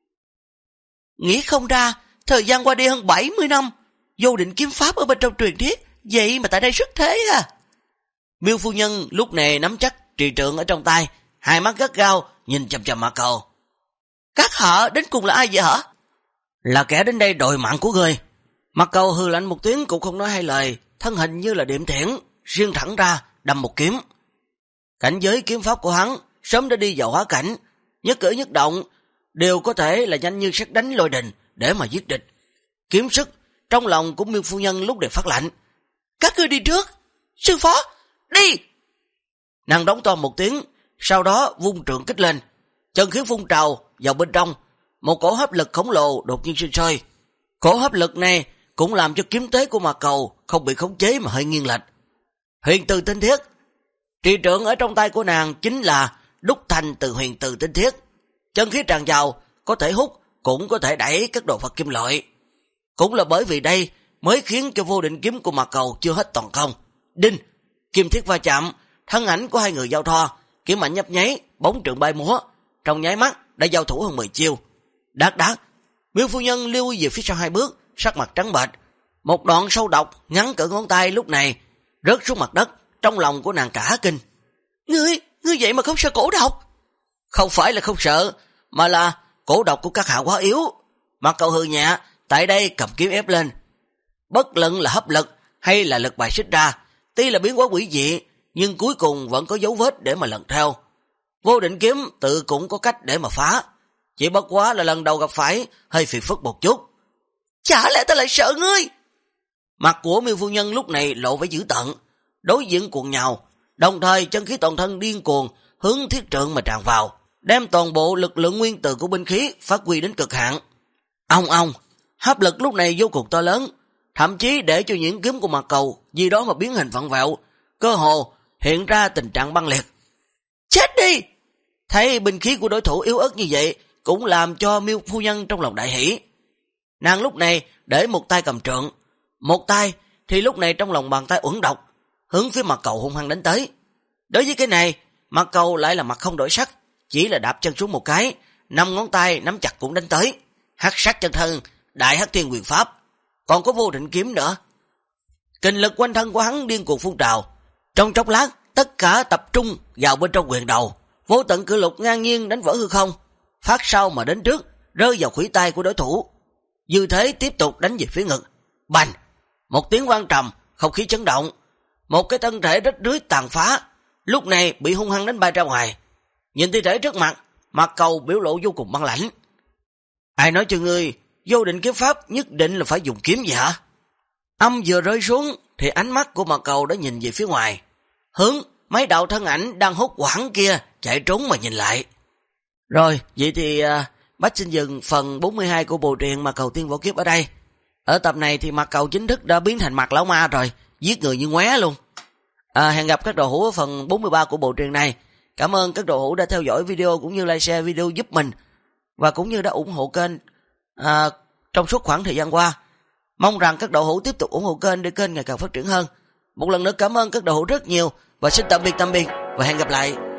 Nghĩ không ra, thời gian qua đi hơn 70 năm, Vô Định kiếm pháp ở bên trong truyền thuyết, vậy mà tại đây rất thế à. Miêu phu nhân lúc này nắm chắc trì trượng ở trong tay, hai mắt gắt gao nhìn chằm chằm Mạc Cầu. Các hạ đến cùng là ai vậy hả? Là kẻ đến đây đòi mạng của ngươi. Mạc Cầu hừ lạnh một tiếng cũng không nói hai lời, thân hình như là điểm thiển, xuyên thẳng ra đâm một kiếm. Cảnh giới kiếm pháp của hắn sớm đã đi vào hóa cảnh, nhất cử nhất động đều có thể là nhanh như sét đánh lôi đình để mà giết địch. Kiếm sức trong lòng của Miêu phu nhân lúc này phát lạnh. Các ngươi đi trước. Sư phó, đi. Nàng đóng to một tiếng, sau đó vung trượng kích lên. Chân khí phun trào vào bên trong, một cổ hấp lực khổng lồ đột nhiên sinh sôi. Cổ hấp lực này cũng làm cho kiếm tế của Mạc Cầu không bị khống chế mà hơi nghiêng lệch. Huyền từ tinh thiết. Trì trượng ở trong tay của nàng chính là đúc thành từ huyền từ tinh thiết. Chân khí tràn vào, có thể hút, cũng có thể đẩy các đồ vật kim loại. Cũng là bởi vì đây mới khiến cho vô định kiếm của Mạc Cầu chưa hết toàn công. Đinh, kim thiết va chạm, thân ảnh của hai người giao thoa, kiếm ảnh nhấp nháy, bóng trượng bay múa, trong nháy mắt đã giao thủ hơn 10 chiêu. Đát, Miêu phu nhân lưu về phía sau 2 bước, sắc mặt trắng bệch. Một đoạn sâu độc ngắn cỡ ngón tay lúc này rớt xuống mặt đất, trong lòng của nàng cả kinh. Ngươi vậy mà không sợ cổ độc? Không phải là không sợ, mà là cổ độc của các hạ quá yếu. Mạc Cầu hừ nhẹ, tại đây cầm kiếm ép lên. Bất luận là hấp lực hay là lực bài xích ra, tuy là biến hóa quỷ dị, nhưng cuối cùng vẫn có dấu vết để mà lần theo. Vô định kiếm tự cũng có cách để mà phá, chỉ bất quá là lần đầu gặp phải, hơi phiền phức một chút. Chả lẽ ta lại sợ ngươi? Mặt của Miêu phu nhân lúc này lộ vẻ dữ tợn, đối diện cuồng nhào, đồng thời chân khí toàn thân điên cuồng hướng thiết trượng mà tràn vào, đem toàn bộ lực lượng nguyên tử của binh khí phát huy đến cực hạn. Ong, hấp lực lúc này vô cùng to lớn, thậm chí để cho những kiếm của Mạc Cầu vì đó mà biến hình vặn vẹo, cơ hồ hiện ra tình trạng băng liệt. Chết đi! Thấy binh khí của đối thủ yếu ớt như vậy cũng làm cho Miêu phu nhân trong lòng đại hỉ. Nàng lúc này để một tay cầm trượng, một tay thì lúc này trong lòng bàn tay uẩn độc, hướng phía Mạc Cầu hung hăng đánh tới. Đối với cái này, Mạc Cầu lại là mặt không đổi sắc, chỉ là đạp chân xuống một cái, 5 ngón tay nắm chặt cũng đánh tới. Hắc sát chân thân, đại hắc thiên quyền pháp, còn có vô định kiếm nữa. Kinh lực quanh thân của hắn điên cuồng phun trào, trong chốc lát tất cả tập trung vào bên trong quyền đầu, vô tận cự lục ngang nhiên đánh vỡ hư không, phát sau mà đến trước, rơi vào khuỷu tay của đối thủ. Như thế tiếp tục đánh về phía ngực. Bành! Một tiếng vang trầm, không khí chấn động, một cái thân thể rách rưới tàn phá, lúc này bị hung hăng đánh bay ra ngoài. Nhìn thi thể trước mặt, Mạc Cầu biểu lộ vô cùng băng lãnh. Ai nói cho ngươi vô định kiếm pháp nhất định là phải dùng kiếm gì hả? Âm vừa rơi xuống thì ánh mắt của Mạc Cầu đã nhìn về phía ngoài, hướng mấy đạo thân ảnh đang hốt quảng kia chạy trốn mà nhìn lại. Rồi, vậy thì Bách xin dừng phần 42 của bộ truyện Mạc Cầu Tiên Võ Kiếp ở đây. Ở tập này thì Mạc Cầu chính thức đã biến thành Mạc Lão Ma rồi, giết người như ngoé luôn. Hẹn gặp các đồ hữu ở phần 43 của bộ truyện này. Cảm ơn các đồ hữu đã theo dõi video cũng như like share video giúp mình, và cũng như đã ủng hộ kênh trong suốt khoảng thời gian qua. Mong rằng các đồ hữu tiếp tục ủng hộ kênh để kênh ngày càng phát triển hơn. Một lần nữa cảm ơn các đồ hữu rất nhiều, và xin tạm biệt và hẹn gặp lại.